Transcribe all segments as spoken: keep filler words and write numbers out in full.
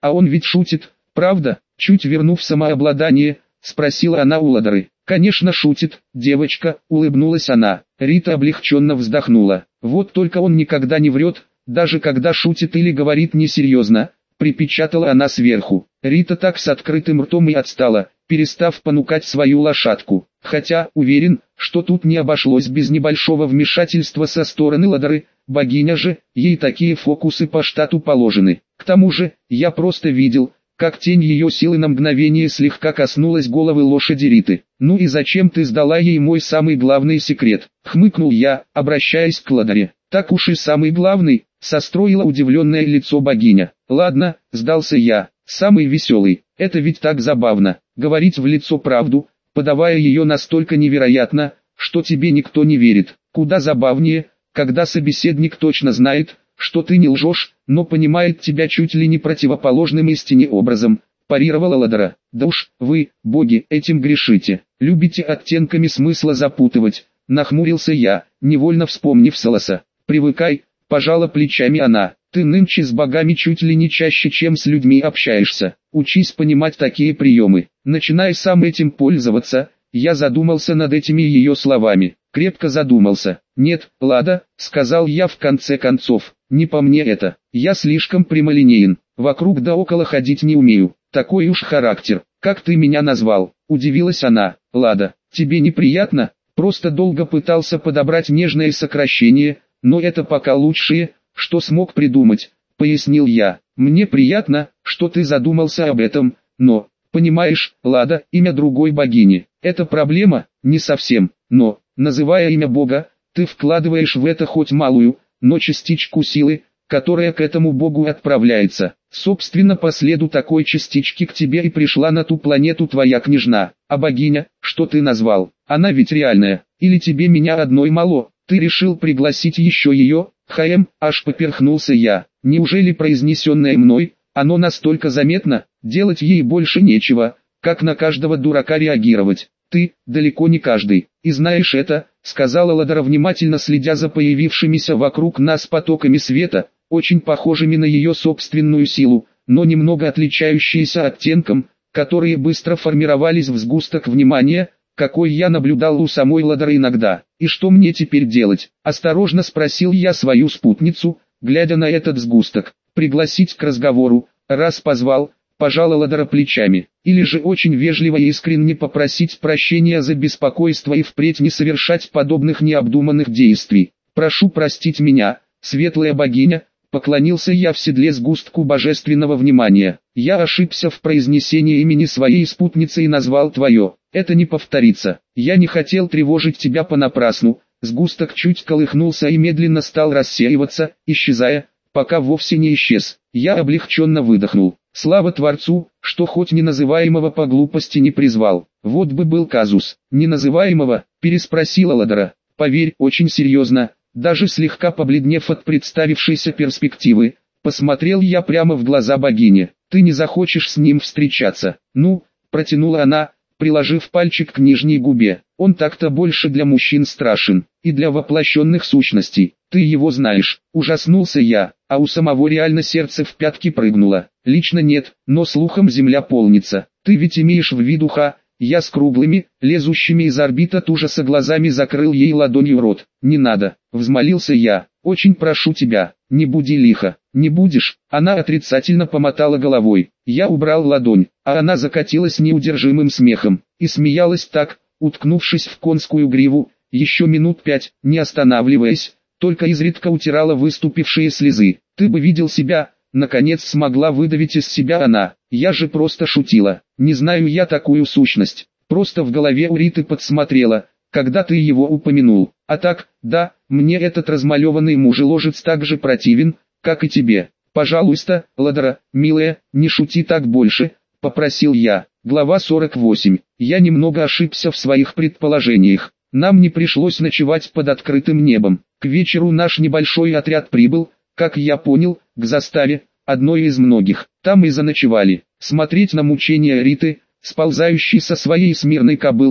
А он ведь шутит, правда? Чуть вернув самообладание, спросила она у Ладары. Конечно шутит, девочка, улыбнулась она. Рита облегченно вздохнула. Вот только он никогда не врет, даже когда шутит или говорит несерьезно, припечатала она сверху. Рита так с открытым ртом и отстала, перестав понукать свою лошадку. Хотя, уверен, что тут не обошлось без небольшого вмешательства со стороны Ладары, богиня же, ей такие фокусы по штату положены. К тому же, я просто видел, как тень ее силы на мгновение слегка коснулась головы лошади Риты. «Ну и зачем ты сдала ей мой самый главный секрет?» — хмыкнул я, обращаясь к Ладаре. «Так уж и самый главный», — состроила удивленное лицо богиня. «Ладно, сдался я, самый веселый, это ведь так забавно, говорить в лицо правду, подавая ее настолько невероятно, что тебе никто не верит. Куда забавнее, когда собеседник точно знает, что ты не лжешь, но понимает тебя чуть ли не противоположным истине образом», — парировала Ладара. «Да уж, вы, боги, этим грешите, любите оттенками смысла запутывать», — нахмурился я, невольно вспомнив Солоса. «Привыкай», — пожала плечами она, — «ты нынче с богами чуть ли не чаще, чем с людьми общаешься, учись понимать такие приемы». Начиная сам этим пользоваться, я задумался над этими ее словами, крепко задумался. «Нет, Лада», — сказал я в конце концов, — «не по мне это, я слишком прямолинеен, вокруг да около ходить не умею, такой уж характер». «Как ты меня назвал?» — удивилась она. «Лада, тебе неприятно?» Просто долго пытался подобрать нежное сокращение, но это пока лучшее, что смог придумать, — пояснил я. «Мне приятно, что ты задумался об этом, но, понимаешь, Лада, имя другой богини, это проблема, не совсем, но, называя имя Бога, ты вкладываешь в это хоть малую, но частичку силы, которая к этому Богу отправляется. Собственно, по следу такой частички к тебе и пришла на ту планету твоя княжна. А богиня, что ты назвал, она ведь реальная, или тебе меня одной мало? Ты решил пригласить еще ее?» «Хм», аж поперхнулся я. «Неужели произнесенное мной, оно настолько заметно, делать ей больше нечего, как на каждого дурака реагировать?» «Ты, далеко не каждый, и знаешь это», — сказала Ладара, внимательно следя за появившимися вокруг нас потоками света, очень похожими на ее собственную силу, но немного отличающиеся оттенком, которые быстро формировались в сгусток внимания, какой я наблюдал у самой Ладары иногда. «И что мне теперь делать?» — осторожно спросил я свою спутницу, глядя на этот сгусток. «Пригласить к разговору, раз позвал», — пожала Ладара плечами, «или же очень вежливо и искренне попросить прощения за беспокойство и впредь не совершать подобных необдуманных действий. Прошу простить меня, светлая богиня», — поклонился я в седле сгустку божественного внимания. «Я ошибся в произнесении имени своей спутницы и назвал твое. Это не повторится. Я не хотел тревожить тебя понапрасну». Сгусток чуть колыхнулся и медленно стал рассеиваться, исчезая, пока вовсе не исчез. Я облегченно выдохнул. Слава Творцу, что хоть неназываемого по глупости не призвал. Вот бы был казус. «Неназываемого?» — переспросила Ладара. «Поверь, очень серьезно». Даже слегка побледнев от представившейся перспективы, посмотрел я прямо в глаза богини. «Ты не захочешь с ним встречаться?» «Ну», — протянула она, приложив пальчик к нижней губе. «Он так-то больше для мужчин страшен, и для воплощенных сущностей. Ты его знаешь». Ужаснулся я, а у самого реально сердце в пятки прыгнуло. «Лично нет, но слухом земля полнится. Ты ведь имеешь в виду ха...» Я с круглыми, лезущими из орбит от ужаса глазами закрыл ей ладонью рот. «Не надо», — взмолился я, — «очень прошу тебя, не буди лихо». «Не будешь?» Она отрицательно помотала головой. Я убрал ладонь, а она закатилась неудержимым смехом, и смеялась так, уткнувшись в конскую гриву, еще минут пять, не останавливаясь, только изредка утирала выступившие слезы. «Ты бы видел себя», — наконец смогла выдавить из себя она. «Я же просто шутила, не знаю я такую сущность, просто в голове у Риты подсмотрела, когда ты его упомянул. А так, да, мне этот размалеванный мужеложец так же противен, как и тебе. Пожалуйста, Ладара, милая, не шути так больше», — попросил я. Глава сорок восемь. Я немного ошибся в своих предположениях. Нам не пришлось ночевать под открытым небом. К вечеру наш небольшой отряд прибыл, как я понял, к заставе, одной из многих. Там и заночевали. Смотреть на мучения Риты, сползающей со своей смирной кобылки,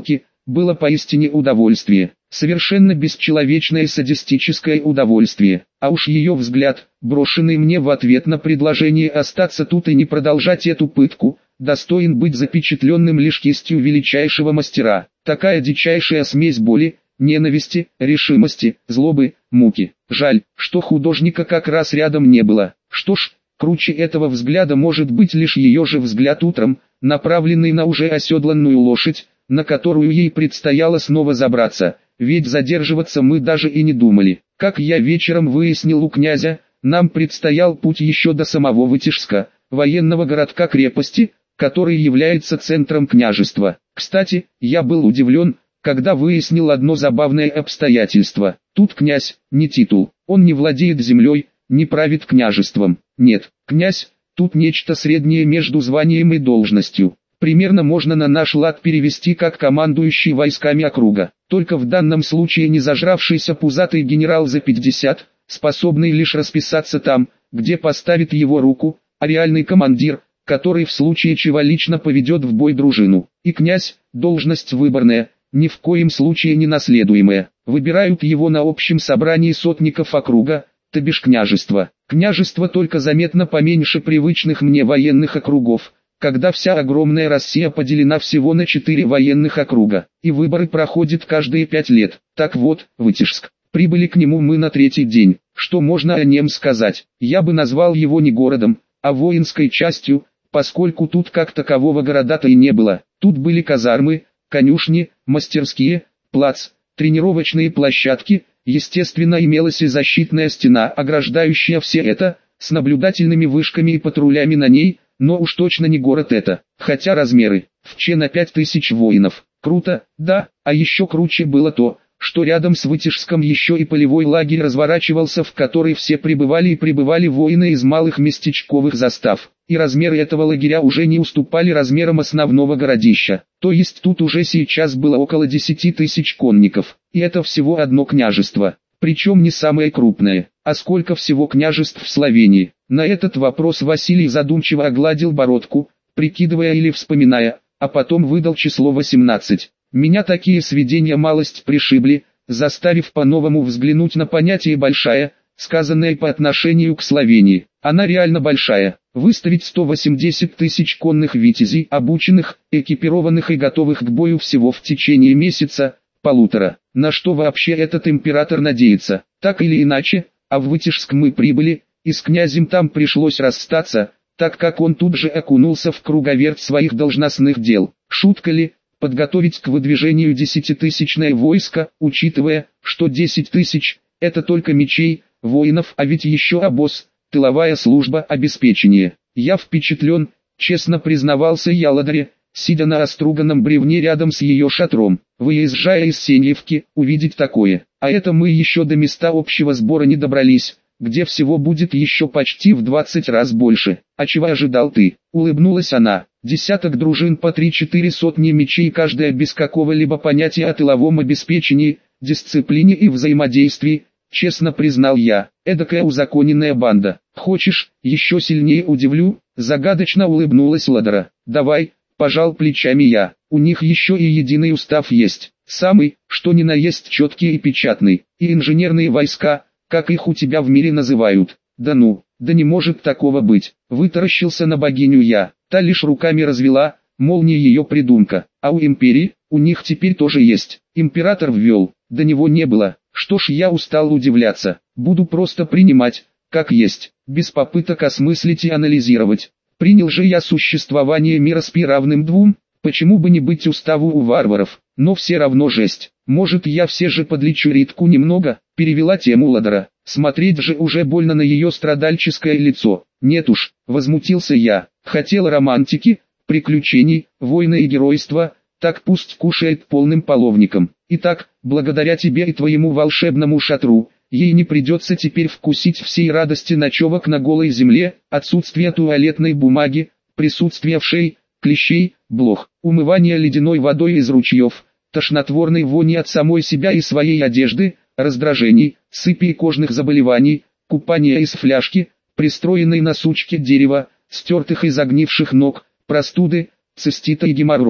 было поистине удовольствие, совершенно бесчеловечное садистическое удовольствие, а уж ее взгляд, брошенный мне в ответ на предложение остаться тут и не продолжать эту пытку, достоин быть запечатленным лишь кистью величайшего мастера. Такая дичайшая смесь боли, ненависти, решимости, злобы, муки. Жаль, что художника как раз рядом не было. Что ж, круче этого взгляда может быть лишь ее же взгляд утром, направленный на уже оседланную лошадь, на которую ей предстояло снова забраться, ведь задерживаться мы даже и не думали. Как я вечером выяснил у князя, нам предстоял путь еще до самого Вытежска, военного городка-крепости, который является центром княжества. Кстати, я был удивлен, когда выяснил одно забавное обстоятельство. Тут князь, не титул, он не владеет землей, не правит княжеством. Нет, князь, тут нечто среднее между званием и должностью. Примерно можно на наш лад перевести как командующий войсками округа. Только в данном случае не зажравшийся пузатый генерал за пятьдесят, способный лишь расписаться там, где поставит его руку, а реальный командир, который в случае чего лично поведет в бой дружину. И князь, должность выборная, ни в коем случае не наследуемая. Выбирают его на общем собрании сотников округа, то бишь княжества. Княжество только заметно поменьше привычных мне военных округов, когда вся огромная Россия поделена всего на четыре военных округа, и выборы проходят каждые пять лет. Так вот, Вытежск. Прибыли к нему мы на третий день. Что можно о нем сказать? Я бы назвал его не городом, а воинской частью, поскольку тут как такового города-то и не было. Тут были казармы, конюшни, мастерские, плац, тренировочные площадки, естественно имелась и защитная стена, ограждающая все это, с наблюдательными вышками и патрулями на ней, но уж точно не город это, хотя размеры, в че на пять тысяч воинов. Круто, да, а еще круче было то, что рядом с Вытежском еще и полевой лагерь разворачивался, в который все прибывали и прибывали воины из малых местечковых застав. И размеры этого лагеря уже не уступали размерам основного городища. То есть тут уже сейчас было около десяти тысяч конников. И это всего одно княжество. Причем не самое крупное. А сколько всего княжеств в Словении? На этот вопрос Василий задумчиво огладил бородку, прикидывая или вспоминая, а потом выдал число восемнадцать. Меня такие сведения малость пришибли, заставив по-новому взглянуть на понятие «большая», сказанное по отношению к Словении. Она реально большая. Выставить сто восемьдесят тысяч конных витязей, обученных, экипированных и готовых к бою всего в течение месяца, полутора. На что вообще этот император надеется? Так или иначе, а в Вытежск мы прибыли, и с князем там пришлось расстаться, так как он тут же окунулся в круговерть своих должностных дел. Шутка ли? Подготовить к выдвижению десятитысячное войско, учитывая, что десять тысяч – это только мечей, воинов, а ведь еще обоз, тыловая служба, обеспечение. Я впечатлен, честно признавался я Ладаре, сидя на оструганном бревне рядом с ее шатром, выезжая из Сеньевки, увидеть такое. А это мы еще до места общего сбора не добрались, где всего будет еще почти в двадцать раз больше. А чего ожидал ты? Улыбнулась она. Десяток дружин по три-четыре сотни мечей, каждая без какого-либо понятия о тыловом обеспечении, дисциплине и взаимодействии, честно признал я. Эдакая узаконенная банда. Хочешь, еще сильнее удивлю? Загадочно улыбнулась Ладара. Давай, пожал плечами я. У них еще и единый устав есть. Самый, что ни на есть четкий и печатный. И инженерные войска, как их у тебя в мире называют. Да ну, да не может такого быть. Вытаращился на богиню я. Та лишь руками развела, мол, не ее придумка. А у империи, у них теперь тоже есть. Император ввел, до него не было. Что ж, я устал удивляться. Буду просто принимать, как есть, без попыток осмыслить и анализировать. Принял же я существование мира с пи равным двум, почему бы не быть уставу у варваров, но все равно жесть. Может, я все же подлечу Ритку немного, перевела тему Ладара. Смотреть же уже больно на ее страдальческое лицо. Нет уж, возмутился я. Хотел романтики, приключений, войны и геройства, так пусть кушает полным половником. Итак, благодаря тебе и твоему волшебному шатру, ей не придется теперь вкусить всей радости ночевок на голой земле, отсутствие туалетной бумаги, присутствие вшей, клещей, блох, умывание ледяной водой из ручьев, тошнотворной вони от самой себя и своей одежды, раздражений, сыпи и кожных заболеваний, купания из фляжки, пристроенной на сучке дерева, стертых и загнивших ног, простуды, цистита и геморроя.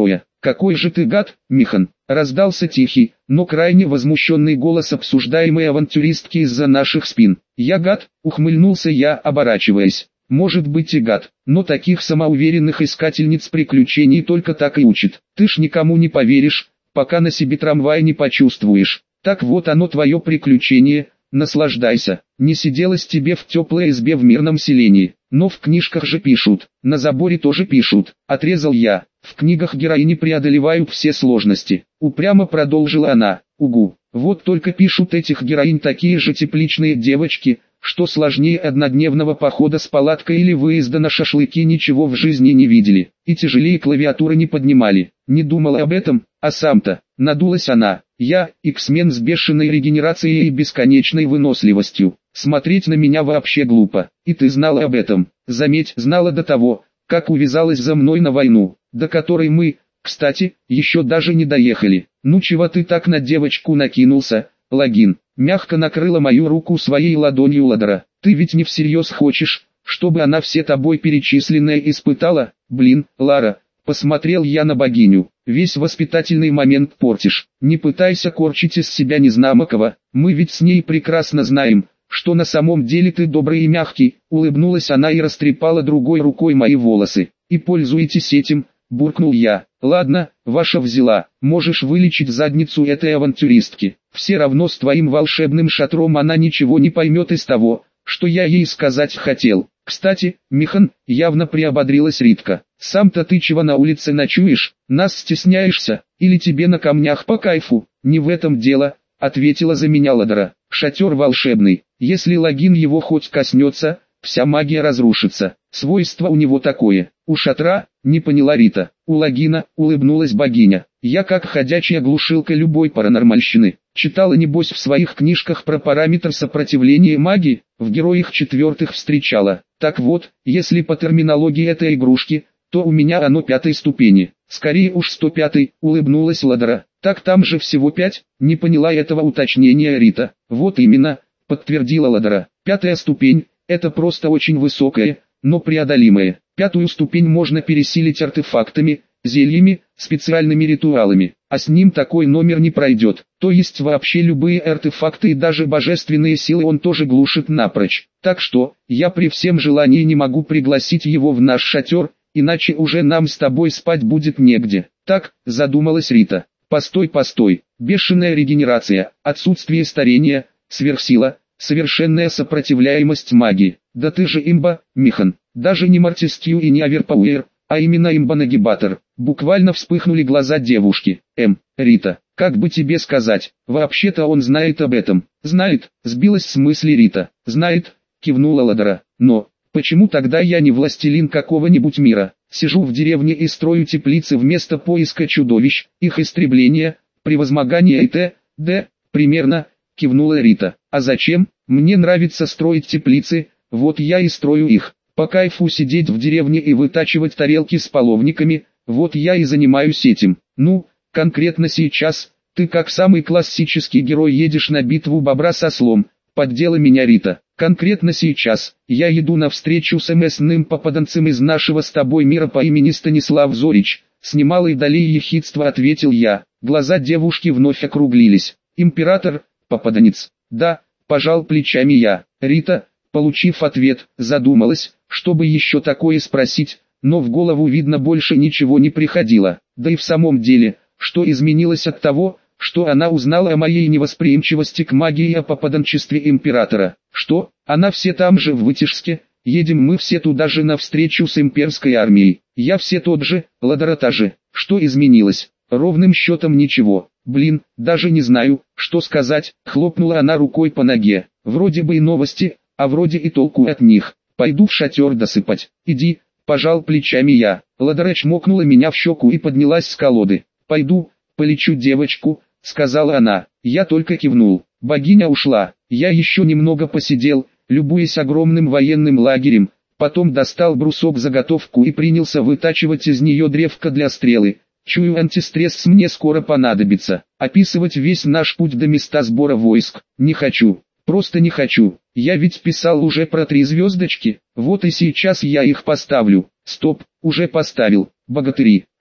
«Какой же ты гад, Михан!» — раздался тихий, но крайне возмущенный голос обсуждаемой авантюристки из-за наших спин. «Я гад?» — ухмыльнулся я, оборачиваясь. «Может быть и гад, но таких самоуверенных искательниц приключений только так и учат. Ты ж никому не поверишь, пока на себе трамвай не почувствуешь. Так вот оно твое приключение, наслаждайся. Не сиделось тебе в теплой избе в мирном селении, но в книжках же пишут, на заборе тоже пишут», — отрезал я. «В книгах героини преодолевают все сложности», — упрямо продолжила она. «Угу, вот только пишут этих героинь такие же тепличные девочки, что сложнее однодневного похода с палаткой или выезда на шашлыки ничего в жизни не видели, и тяжелее клавиатуры не поднимали. Не думала об этом, а сам-то», — надулась она. «Я, Иксмен с бешеной регенерацией и бесконечной выносливостью. Смотреть на меня вообще глупо, и ты знала об этом. Заметь, знала до того, как увязалась за мной на войну, до которой мы, кстати, еще даже не доехали. Ну чего ты так на девочку накинулся, Логин?» Мягко накрыла мою руку своей ладонью Ладора. «Ты ведь не всерьез хочешь, чтобы она все тобой перечисленное испытала? Блин, Лара!» Посмотрел я на богиню. «Весь воспитательный момент портишь. Не пытайся корчить из себя незнамокого, мы ведь с ней прекрасно знаем, что на самом деле ты добрый и мягкий», — улыбнулась она и растрепала другой рукой мои волосы. «И пользуйтесь этим», — буркнул я. «Ладно, ваша взяла, можешь вылечить задницу этой авантюристки. Все равно с твоим волшебным шатром она ничего не поймет из того, что я ей сказать хотел. Кстати, Михан», — явно приободрилась Ритка, — «сам-то ты чего на улице ночуешь? Нас стесняешься? Или тебе на камнях по кайфу?» «Не в этом дело», — ответила за меня Ладора. «Шатер волшебный, если Логин его хоть коснется, вся магия разрушится. Свойство у него такое». «У шатра?» — не поняла Рита. «У Логина», — улыбнулась богиня. «Я как ходячая глушилка любой паранормальщины. Читала небось в своих книжках про параметр сопротивления магии, в героях четвертых встречала. Так вот, если по терминологии этой игрушки, то у меня оно пятой ступени. Скорее уж сто пятой», — улыбнулась Ладора. «Так там же всего пять?» — не поняла этого уточнения Рита. «Вот именно», — подтвердила Ладора. «Пятая ступень — это просто очень высокая, но преодолимая. Пятую ступень можно пересилить артефактами, зельями, специальными ритуалами, а с ним такой номер не пройдет. То есть вообще любые артефакты и даже божественные силы он тоже глушит напрочь. Так что, я при всем желании не могу пригласить его в наш шатер, иначе уже нам с тобой спать будет негде». «Так», — задумалась Рита. «Постой, постой. Бешеная регенерация, отсутствие старения, сверхсила, совершенная сопротивляемость магии. Да ты же имба, Михан. Даже не Мортистью и не Аверпауэр, а именно имба-нагибатор». Буквально вспыхнули глаза девушки. «Эм, Рита, как бы тебе сказать, вообще-то он знает об этом». «Знает», — сбилась с мысли Рита. «Знает», — кивнула Ладора. «Но, почему тогда я не властелин какого-нибудь мира? Сижу в деревне и строю теплицы вместо поиска чудовищ, их истребления, превозмогания и т.д. примерно», — кивнула Рита. «А зачем? Мне нравится строить теплицы, вот я и строю их. По кайфу сидеть в деревне и вытачивать тарелки с половниками, вот я и занимаюсь этим. Ну, конкретно сейчас, ты как самый классический герой едешь на битву бобра с ослом», — поддела меня Рита. «Конкретно сейчас, я иду на встречу с местным попаданцем из нашего с тобой мира по имени Станислав Зорич», — с немалой долей ехидства ответил я. Глаза девушки вновь округлились. «Император, попаданец?» «Да», — пожал плечами я. Рита, получив ответ, задумалась, чтобы еще такое спросить, но в голову видно больше ничего не приходило. Да и в самом деле, что изменилось от того, что она узнала о моей невосприимчивости к магии и о попаданчестве императора? Что, она все там же в Вытяжске? Едем мы все туда же на встречу с имперской армией. Я все тот же, Ладора та же. Что изменилось? Ровным счетом ничего. Блин, даже не знаю, что сказать. Хлопнула она рукой по ноге. Вроде бы и новости, а вроде и толку от них. Пойду в шатер досыпать. Иди, пожал плечами я. Ладора чмокнула меня в щеку и поднялась с колоды. Пойду, полечу девочку, сказала она. Я только кивнул. Богиня ушла. Я еще немного посидел, любуясь огромным военным лагерем. Потом достал брусок-заготовку и принялся вытачивать из нее древко для стрелы. Чую, антистресс мне скоро понадобится. Описывать весь наш путь до места сбора войск не хочу. Просто не хочу. Я ведь писал уже про три звездочки. Вот и сейчас я их поставлю. Стоп, уже поставил. Богатыри.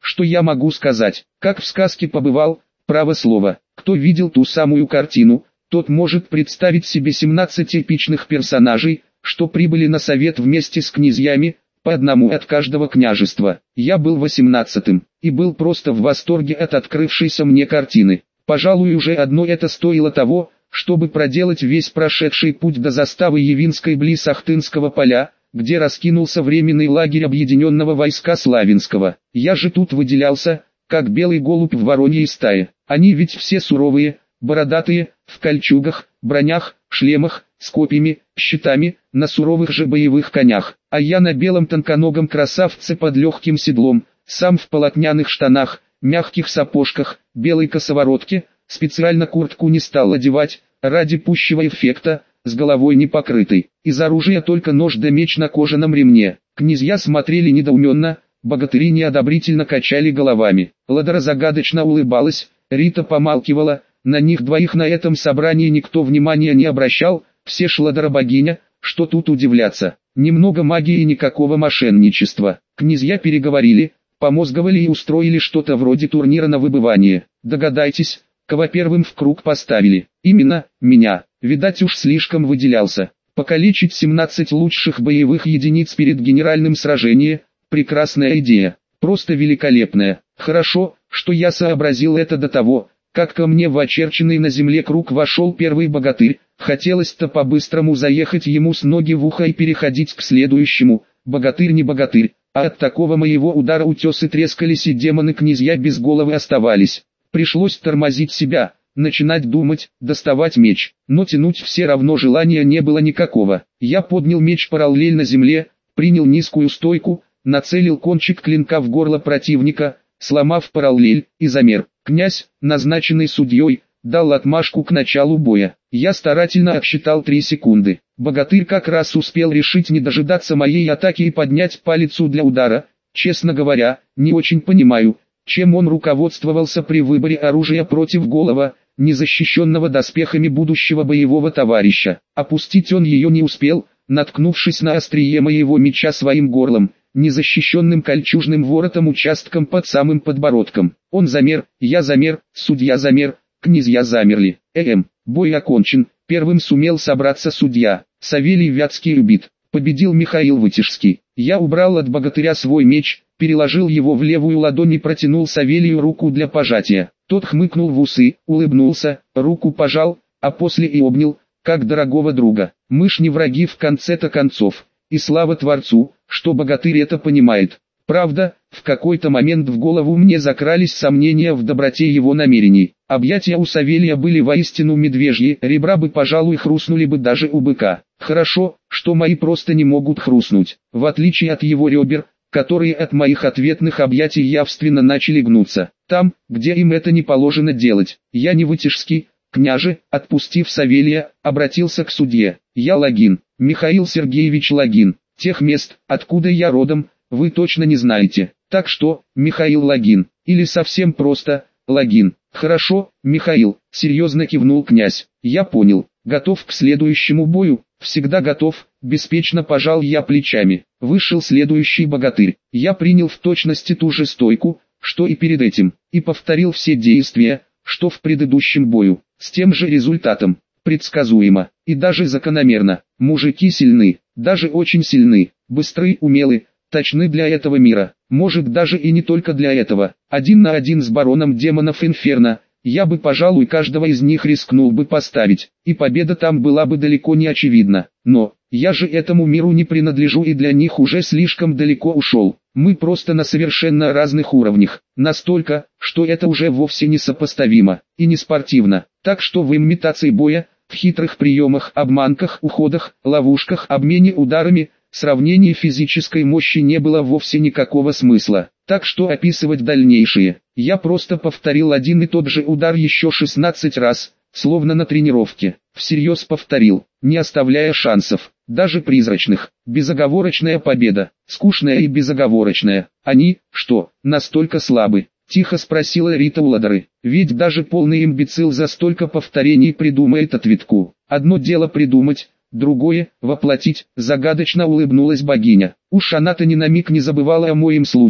что я могу сказать? Как в сказке побывал, право слово. Кто видел ту самую картину, тот может представить себе семнадцать эпичных персонажей, что прибыли на совет вместе с князьями, по одному от каждого княжества. Я был восемнадцатым, и был просто в восторге от открывшейся мне картины. Пожалуй, уже одно это стоило того, чтобы проделать весь прошедший путь до заставы Явинской близ Ахтынского поля, где раскинулся временный лагерь объединенного войска Славинского. Я же тут выделялся, как белый голубь в вороньей стае. Они ведь все суровые, бородатые, в кольчугах, бронях, шлемах, с копьями, щитами, на суровых же боевых конях. А я на белом тонконогом красавце под легким седлом, сам в полотняных штанах, мягких сапожках, белой косоворотке, специально куртку не стал одевать, ради пущего эффекта, с головой не покрытой. Из оружия только нож да меч на кожаном ремне. Князья смотрели недоуменно, богатыри неодобрительно качали головами. Ладара загадочно улыбалась, Рита помалкивала, на них двоих на этом собрании никто внимания не обращал, все ж Ладара богиня, что тут удивляться. Немного магии и никакого мошенничества. Князья переговорили, помозговали и устроили что-то вроде турнира на выбывание. Догадайтесь, кого первым в круг поставили? Именно, меня. Видать, уж слишком выделялся. Покалечить семнадцать лучших боевых единиц перед генеральным сражением – прекрасная идея. Просто великолепная. Хорошо, что я сообразил это до того, как ко мне в очерченный на земле круг вошел первый богатырь. Хотелось-то по-быстрому заехать ему с ноги в ухо и переходить к следующему. Богатырь не богатырь, а от такого моего удара утесы трескались и демоны-князья без головы оставались. Пришлось тормозить себя, начинать думать, доставать меч, но тянуть все равно желания не было никакого. Я поднял меч параллельно земле, принял низкую стойку, нацелил кончик клинка в горло противника, сломав параллель, и замер. Князь, назначенный судьей, дал отмашку к началу боя. Я старательно отсчитал три секунды. Богатырь как раз успел решить не дожидаться моей атаки и поднять палицу для удара. Честно говоря, не очень понимаю, чем он руководствовался при выборе оружия против голого, незащищенного доспехами будущего боевого товарища. Опустить он ее не успел, наткнувшись на острие моего меча своим горлом, незащищенным кольчужным воротом участком под самым подбородком. Он замер, я замер, судья замер, князья замерли. Эм, бой окончен, первым сумел собраться судья. Савелий Вятский убит, победил Михаил Вытежский. Я убрал от богатыря свой меч, переложил его в левую ладонь и протянул Савелию руку для пожатия. Тот хмыкнул в усы, улыбнулся, руку пожал, а после и обнял, как дорогого друга. Мы ж не враги в конце-то концов, и слава Творцу, что богатырь это понимает. Правда, в какой-то момент в голову мне закрались сомнения в доброте его намерений. Объятия у Савелия были воистину медвежьи, ребра бы, пожалуй, хрустнули бы даже у быка. Хорошо, что мои просто не могут хрустнуть, в отличие от его ребер, которые от моих ответных объятий явственно начали гнуться. Там, где им это не положено делать. Я не Вытежский, княже, отпустив Савелия, обратился к судье. Я Логин, Михаил Сергеевич Логин. Тех мест, откуда я родом, вы точно не знаете. Так что, Михаил Логин, или совсем просто, Логин. Хорошо, Михаил, серьезно кивнул князь. Я понял, готов к следующему бою, всегда готов, беспечно пожал я плечами. Вышел следующий богатырь. Я принял в точности ту же стойку, что и перед этим, и повторил все действия, что в предыдущем бою, с тем же результатом. Предсказуемо, и даже закономерно. Мужики сильны, даже очень сильны, быстры, умелы, точны для этого мира. Может, даже и не только для этого. Один на один с бароном демонов Инферно, я бы, пожалуй, каждого из них рискнул бы поставить, и победа там была бы далеко не очевидна. Но, я же этому миру не принадлежу и для них уже слишком далеко ушел. Мы просто на совершенно разных уровнях, настолько, что это уже вовсе не сопоставимо, и не спортивно. Так что в имитации боя, в хитрых приемах, обманках, уходах, ловушках, обмене ударами, сравнении физической мощи не было вовсе никакого смысла. Так что описывать дальнейшее. Я просто повторил один и тот же удар еще шестнадцать раз, словно на тренировке. Всерьез повторил, не оставляя шансов, даже призрачных. Безоговорочная победа, скучная и безоговорочная. Они, что, настолько слабы? Тихо спросила Рита у Ладары. Ведь даже полный имбецил за столько повторений придумает ответку. Одно дело придумать, другое – воплотить, загадочно улыбнулась богиня. Уж она-то ни на миг не забывала о моем слухе,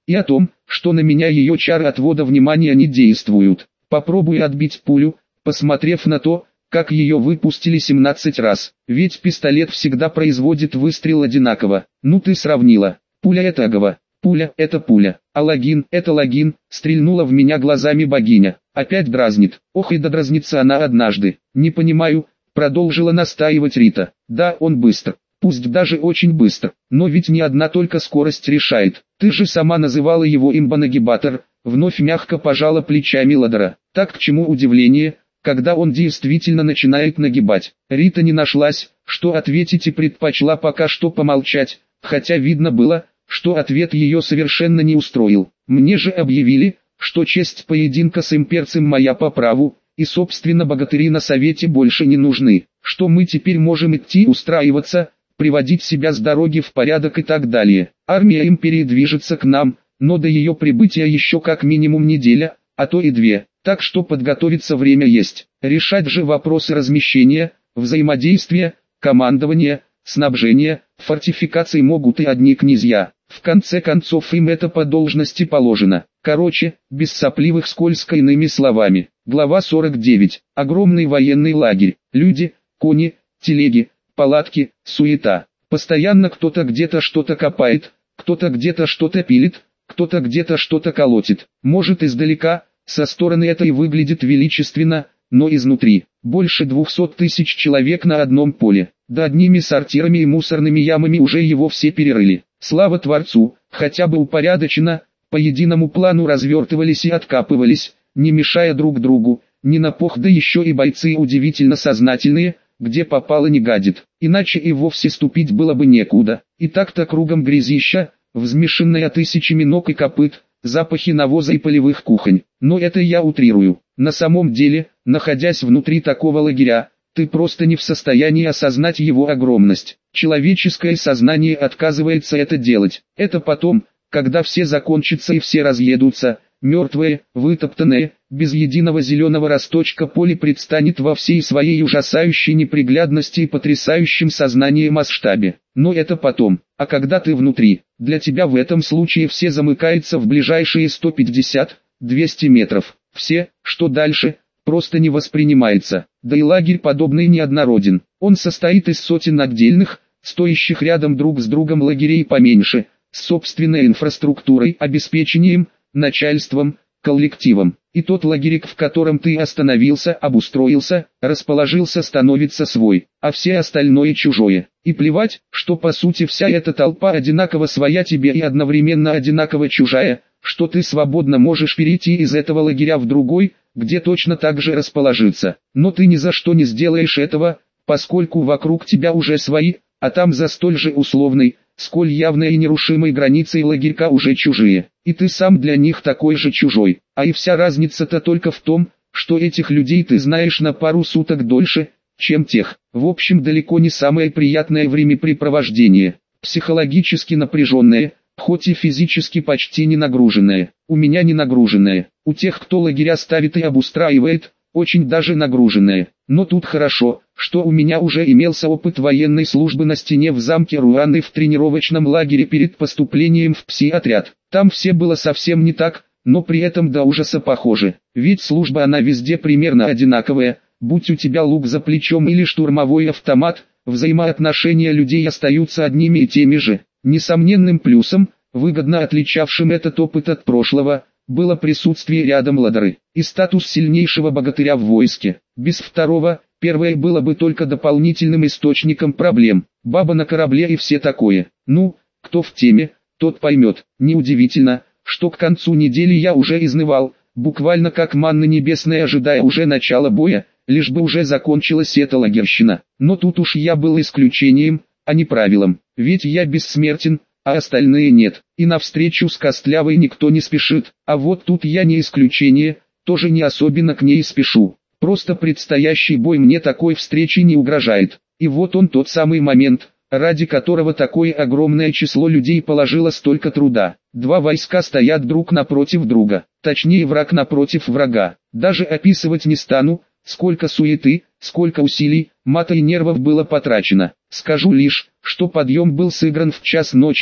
и о том, что на меня ее чары отвода внимания не действуют. Попробуй отбить пулю, посмотрев на то, как ее выпустили семнадцать раз. Ведь пистолет всегда производит выстрел одинаково. Ну ты сравнила. Пуля это агова, пуля это пуля, а логин это логин, стрельнула в меня глазами богиня. Опять дразнит. Ох и додразнится она однажды. Не понимаю, продолжила настаивать Рита. Да, он быстр. Пусть даже очень быстро, но ведь не одна только скорость решает. Ты же сама называла его имбонагибатор, вновь мягко пожала плечами Ладара. Так к чему удивление, когда он действительно начинает нагибать? Рита не нашлась, что ответить и предпочла пока что помолчать, хотя видно было, что ответ ее совершенно не устроил. Мне же объявили, что честь поединка с имперцем моя по праву, и собственно богатыри на совете больше не нужны. Что мы теперь можем идти устраиваться, приводить себя с дороги в порядок и так далее. Армия империи движется к нам, но до ее прибытия еще как минимум неделя, а то и две, так что подготовиться время есть. Решать же вопросы размещения, взаимодействия, командования, снабжения, фортификаций могут и одни князья. В конце концов им это по должности положено. Короче, без сопливых скользко иными словами. Глава сорок девять. Огромный военный лагерь. Люди, кони, телеги, палатки, суета. Постоянно кто-то где-то что-то копает, кто-то где-то что-то пилит, кто-то где-то что-то колотит. Может издалека, со стороны это и выглядит величественно, но изнутри. Больше двухсот тысяч человек на одном поле. Да одними сортирами и мусорными ямами уже его все перерыли. Слава Творцу, хотя бы упорядоченно, по единому плану развертывались и откапывались, не мешая друг другу, не напох, да еще и бойцы удивительно сознательные, где попало не гадит, иначе и вовсе ступить было бы некуда. И так-то кругом грязища, взмешанная тысячами ног и копыт, запахи навоза и полевых кухонь. Но это я утрирую. На самом деле, находясь внутри такого лагеря, ты просто не в состоянии осознать его огромность. Человеческое сознание отказывается это делать. Это потом, когда все закончатся и все разъедутся, мертвое, вытоптанное, без единого зеленого росточка поле предстанет во всей своей ужасающей неприглядности и потрясающем сознании масштабе. Но это потом. А когда ты внутри, для тебя в этом случае все замыкается в ближайшие сто пятьдесят — двести метров. Все, что дальше, просто не воспринимается. Да и лагерь подобный неоднороден. Он состоит из сотен отдельных, стоящих рядом друг с другом лагерей поменьше, с собственной инфраструктурой, обеспечением, начальством, коллективом. И тот лагерик, в котором ты остановился, обустроился, расположился, становится свой, а все остальное чужое. И плевать, что по сути вся эта толпа одинаково своя тебе и одновременно одинаково чужая, что ты свободно можешь перейти из этого лагеря в другой, где точно так же расположиться. Но ты ни за что не сделаешь этого, поскольку вокруг тебя уже свои, а там за столь же условной, сколь явной и нерушимой границей лагерька уже чужие. И ты сам для них такой же чужой. А и вся разница-то только в том, что этих людей ты знаешь на пару суток дольше, чем тех. В общем, далеко не самое приятное времяпрепровождение. Психологически напряженное, хоть и физически почти не нагруженное. У меня не нагруженное. У тех, кто лагеря ставит и обустраивает, очень даже нагруженное. Но тут хорошо, что у меня уже имелся опыт военной службы на стене в замке Руаны в тренировочном лагере перед поступлением в пси-отряд. Там все было совсем не так, но при этом до ужаса похоже. Ведь служба она везде примерно одинаковая, будь у тебя лук за плечом или штурмовой автомат, взаимоотношения людей остаются одними и теми же. Несомненным плюсом, выгодно отличавшим этот опыт от прошлого, было присутствие рядом Ладары и статус сильнейшего богатыря в войске. Без второго, первое было бы только дополнительным источником проблем. Баба на корабле и все такое. Ну, кто в теме, тот поймет. Неудивительно, что к концу недели я уже изнывал, буквально как манна небесная, ожидая уже начала боя, лишь бы уже закончилась эта лагерщина. Но тут уж я был исключением, а не правилом. Ведь я бессмертен, а остальные нет. И навстречу с Костлявой никто не спешит. А вот тут я не исключение, тоже не особенно к ней спешу. Просто предстоящий бой мне такой встречи не угрожает. И вот он тот самый момент, ради которого такое огромное число людей положило столько труда. Два войска стоят друг напротив друга, точнее враг напротив врага. Даже описывать не стану, сколько суеты, сколько усилий, мата и нервов было потрачено. Скажу лишь, что подъем был сыгран в час ночи,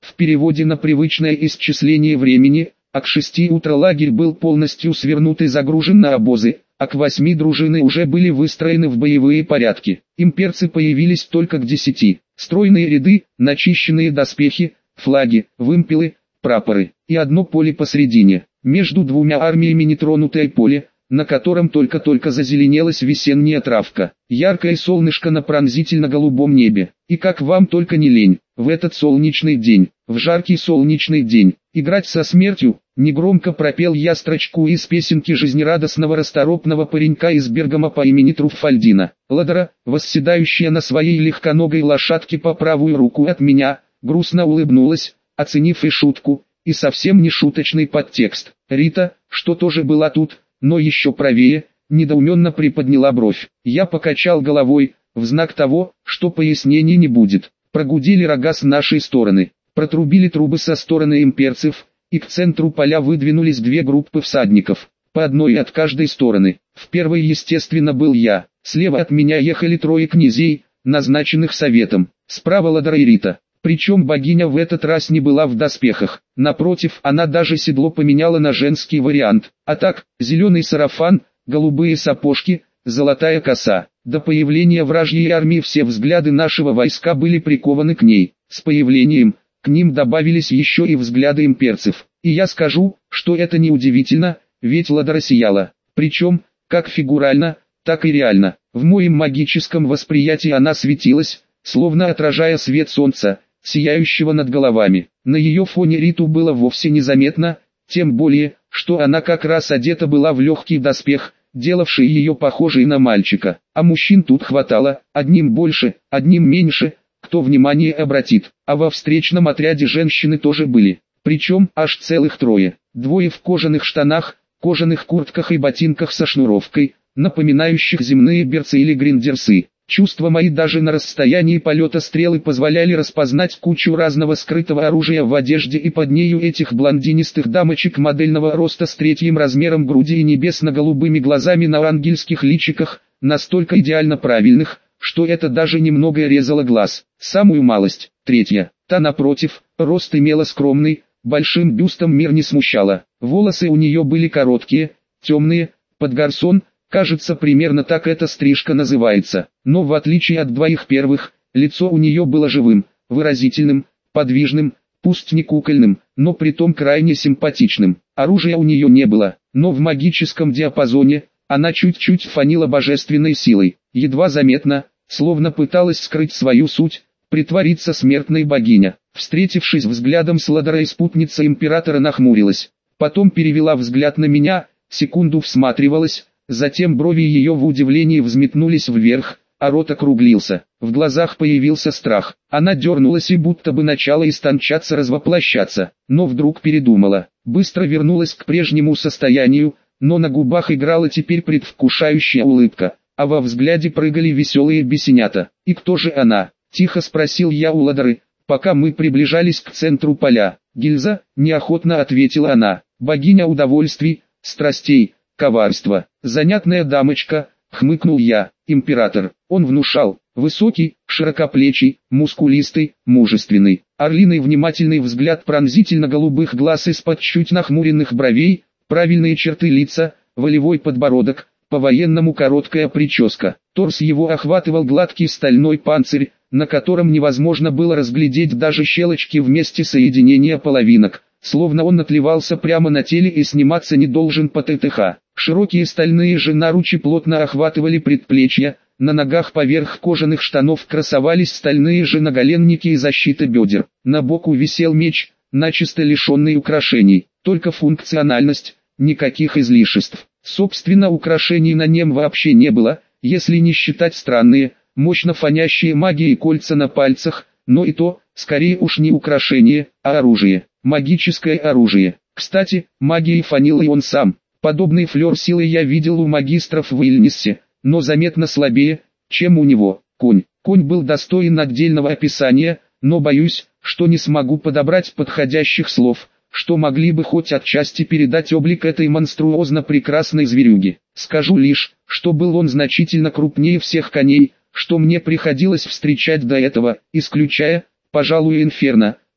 в переводе на привычное исчисление времени, а к шести утра лагерь был полностью свернут и загружен на обозы, а к восьми дружины уже были выстроены в боевые порядки. Имперцы появились только к десяти. Стройные ряды, начищенные доспехи, флаги, вымпелы, прапоры и одно поле посредине. Между двумя армиями нетронутое поле, на котором только-только зазеленелась весенняя травка. Яркое солнышко на пронзительно-голубом небе. И как вам только не лень, в этот солнечный день, в жаркий солнечный день, играть со смертью, негромко пропел я строчку из песенки жизнерадостного расторопного паренька из Бергама по имени Труффальдина. Ладара, восседающая на своей легконогой лошадке по правую руку от меня, грустно улыбнулась, оценив и шутку, и совсем не шуточный подтекст. Рита, что тоже была тут, но еще правее, недоуменно приподняла бровь. Я покачал головой, в знак того, что пояснений не будет. Прогудели рога с нашей стороны, протрубили трубы со стороны имперцев, и к центру поля выдвинулись две группы всадников, по одной от каждой стороны. В первой, естественно, был я. Слева от меня ехали трое князей, назначенных советом. Справа Ладара и Рита. Причем богиня в этот раз не была в доспехах. Напротив, она даже седло поменяла на женский вариант. А так, зеленый сарафан, голубые сапожки, золотая коса. До появления вражьей армии все взгляды нашего войска были прикованы к ней. С появлением, к ним добавились еще и взгляды имперцев. И я скажу, что это не удивительно, ведь Ладара сияла. Причем, как фигурально, так и реально. В моем магическом восприятии она светилась, словно отражая свет солнца, сияющего над головами. На ее фоне Риту было вовсе незаметно, тем более, что она как раз одета была в легкий доспех, делавший ее похожей на мальчика. А мужчин тут хватало, одним больше, одним меньше, кто внимание обратит. А во встречном отряде женщины тоже были, причем аж целых трое. Двое в кожаных штанах, кожаных куртках и ботинках со шнуровкой, напоминающих земные берцы или гриндерсы. Чувства мои даже на расстоянии полета стрелы позволяли распознать кучу разного скрытого оружия в одежде и под нею этих блондинистых дамочек модельного роста с третьим размером груди и небесно-голубыми глазами на ангельских личиках, настолько идеально правильных, что это даже немного резало глаз. Самую малость, третья, та напротив, рост имела скромный, большим бюстом мир не смущала. Волосы у нее были короткие, темные, под гарсон. Кажется, примерно так эта стрижка называется. Но в отличие от двоих первых, лицо у нее было живым, выразительным, подвижным, пусть не кукольным, но притом крайне симпатичным. Оружия у нее не было, но в магическом диапазоне она чуть-чуть фанила божественной силой. Едва заметно, словно пыталась скрыть свою суть, притвориться смертной богиня. Встретившись взглядом с Ладарой, спутница императора нахмурилась. Потом перевела взгляд на меня, секунду всматривалась. Затем брови ее в удивлении взметнулись вверх, а рот округлился. В глазах появился страх. Она дернулась и будто бы начала истончаться, развоплощаться, но вдруг передумала. Быстро вернулась к прежнему состоянию, но на губах играла теперь предвкушающая улыбка, а во взгляде прыгали веселые бесенята. «И кто же она?» – тихо спросил я у Ладары, пока мы приближались к центру поля. «Гильза», – неохотно ответила она, – «богиня удовольствий, страстей, коварства». «Занятная дамочка», — хмыкнул я. Император, он внушал, высокий, широкоплечий, мускулистый, мужественный. Орлиный внимательный взгляд пронзительно-голубых глаз из-под чуть нахмуренных бровей, правильные черты лица, волевой подбородок, по-военному короткая прическа. Торс его охватывал гладкий стальной панцирь, на котором невозможно было разглядеть даже щелочки в месте соединения половинок, словно он отливался прямо на теле и сниматься не должен по ТТХ. Широкие стальные же наручи плотно охватывали предплечья, на ногах поверх кожаных штанов красовались стальные же наголенники и защита бедер. На боку висел меч, начисто лишенный украшений, только функциональность, никаких излишеств. Собственно, украшений на нем вообще не было, если не считать странные, мощно фонящие магией кольца на пальцах, но и то, скорее уж не украшение, а оружие, магическое оружие. Кстати, магией фанил и он сам. Подобный флер силы я видел у магистров в Ильнисе, но заметно слабее, чем у него. Конь. Конь был достоин отдельного описания, но боюсь, что не смогу подобрать подходящих слов, что могли бы хоть отчасти передать облик этой монструозно прекрасной зверюги. Скажу лишь, что был он значительно крупнее всех коней, что мне приходилось встречать до этого, исключая, пожалуй, Инферно,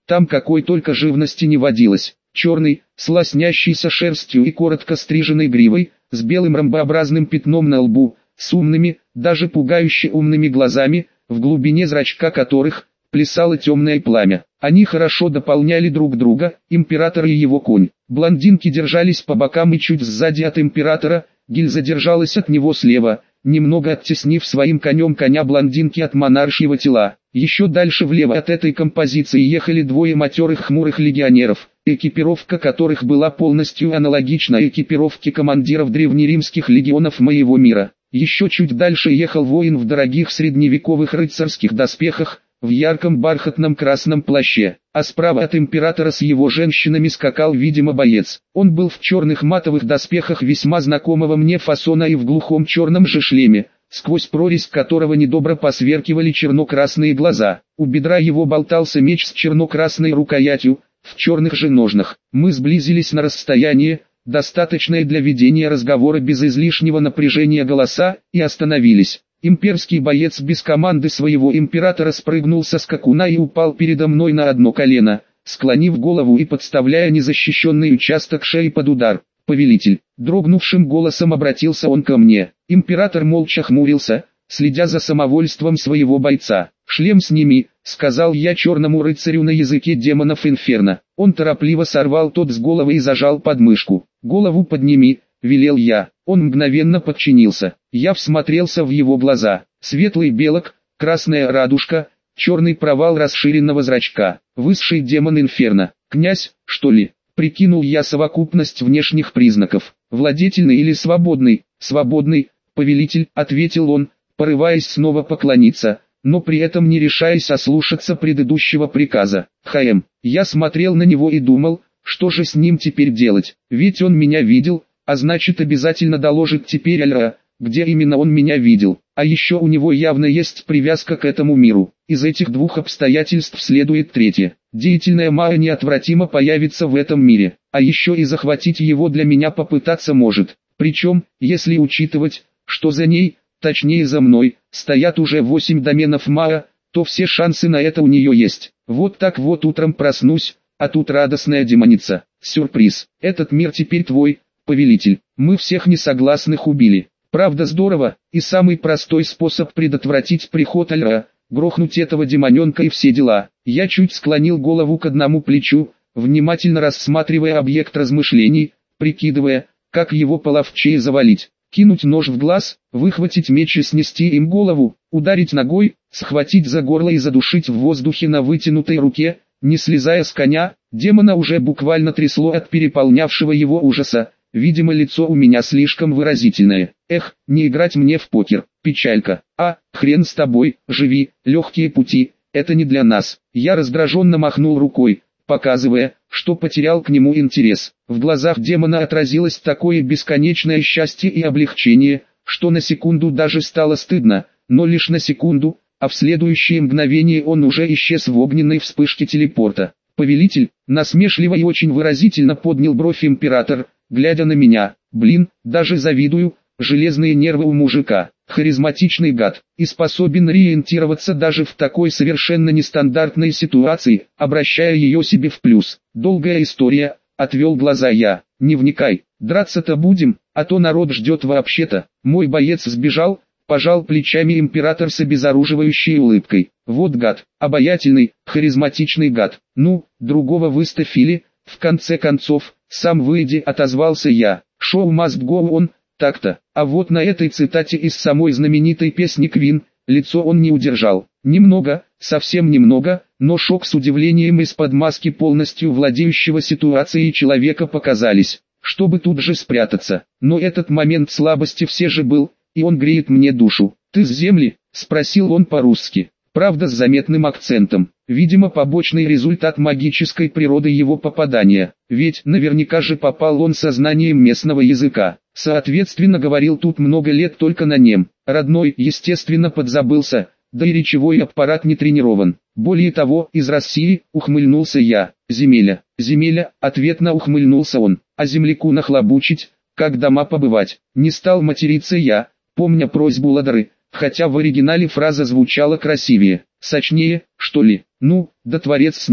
Там какой только живности не водилось. Черный, с лоснящейся шерстью и коротко стриженной гривой, с белым ромбообразным пятном на лбу, с умными, даже пугающе умными глазами, в глубине зрачка которых плясало темное пламя. Они хорошо дополняли друг друга, император и его конь. Блондинки держались по бокам и чуть сзади от императора, гильза держалась от него слева, немного оттеснив своим конем коня блондинки от монаршьего тела. Еще дальше влево от этой композиции ехали двое матерых хмурых легионеров, экипировка которых была полностью аналогична экипировке командиров древнеримских легионов моего мира. Еще чуть дальше ехал воин в дорогих средневековых рыцарских доспехах, в ярком бархатном красном плаще, а справа от императора с его женщинами скакал, видимо, боец. Он был в черных матовых доспехах весьма знакомого мне фасона и в глухом черном же шлеме, сквозь прорезь которого недобро посверкивали черно-красные глаза. У бедра его болтался меч с черно-красной рукоятью, в черных же ножнах. Мы сблизились на расстояние, достаточное для ведения разговора без излишнего напряжения голоса, и остановились. Имперский боец без команды своего императора спрыгнул со скакуна и упал передо мной на одно колено, склонив голову и подставляя незащищенный участок шеи под удар. «Повелитель», дрогнувшим голосом обратился он ко мне. Император молча хмурился, следя за самовольством своего бойца. «Шлем сними», — сказал я черному рыцарю на языке демонов Инферно. Он торопливо сорвал тот с головы и зажал подмышку. «Голову подними», — велел я. Он мгновенно подчинился. Я всмотрелся в его глаза. Светлый белок, красная радужка, черный провал расширенного зрачка. Высший демон Инферно. Князь, что ли? Прикинул я совокупность внешних признаков. Владетельный или свободный? Свободный, повелитель, ответил он, порываясь снова поклониться, но при этом не решаясь ослушаться предыдущего приказа. Хм, я смотрел на него и думал, что же с ним теперь делать, ведь он меня видел, а значит обязательно доложит теперь Альра, где именно он меня видел. А еще у него явно есть привязка к этому миру. Из этих двух обстоятельств следует третье. Деятельная Майя неотвратимо появится в этом мире, а еще и захватить его для меня попытаться может. Причем, если учитывать, что за ней, точнее за мной, стоят уже восемь доменов Майя, то все шансы на это у нее есть. Вот так вот утром проснусь, а тут радостная демоница. Сюрприз, этот мир теперь твой, повелитель. Мы всех несогласных убили. Правда здорово, и самый простой способ предотвратить приход Альра, грохнуть этого демоненка и все дела. Я чуть склонил голову к одному плечу, внимательно рассматривая объект размышлений, прикидывая, как его половчее завалить. Кинуть нож в глаз, выхватить меч и снести им голову, ударить ногой, схватить за горло и задушить в воздухе на вытянутой руке, не слезая с коня. Демона уже буквально трясло от переполнявшего его ужаса. Видимо, лицо у меня слишком выразительное. Эх, не играть мне в покер, печалька. А, хрен с тобой, живи, легкие пути, это не для нас. Я раздраженно махнул рукой, показывая, что потерял к нему интерес. В глазах демона отразилось такое бесконечное счастье и облегчение, что на секунду даже стало стыдно, но лишь на секунду, а в следующее мгновение он уже исчез в огненной вспышке телепорта. «Повелитель», насмешливо и очень выразительно поднял бровь император, глядя на меня. «Блин, даже завидую, железные нервы у мужика, харизматичный гад, и способен ориентироваться даже в такой совершенно нестандартной ситуации, обращая ее себе в плюс. Долгая история», — отвел глаза я. «Не вникай, драться-то будем, а то народ ждет вообще-то». Мой боец сбежал, пожал плечами император с обезоруживающей улыбкой. «Вот гад, обаятельный, харизматичный гад. Ну, другого выставь или, в конце концов, сам выйди», — отозвался я. «Show must go on», так-то. А вот на этой цитате из самой знаменитой песни Queen, лицо он не удержал. Немного, совсем немного, но шок с удивлением из-под маски полностью владеющего ситуацией человека показались, чтобы тут же спрятаться. Но этот момент слабости все же был, и он греет мне душу. «Ты с земли?» — спросил он по-русски. Правда с заметным акцентом. Видимо побочный результат магической природы его попадания. Ведь наверняка же попал он со знанием местного языка. Соответственно говорил тут много лет только на нем. Родной, естественно, подзабылся, да и речевой аппарат не тренирован. Более того, из России, ухмыльнулся я. «Земеля, земеля», ответно ухмыльнулся он. «А земляку нахлобучить, как дома побывать?» Не стал материться я, помня просьбу Ладары, хотя в оригинале фраза звучала красивее, сочнее, что ли. Ну, да творец с ним.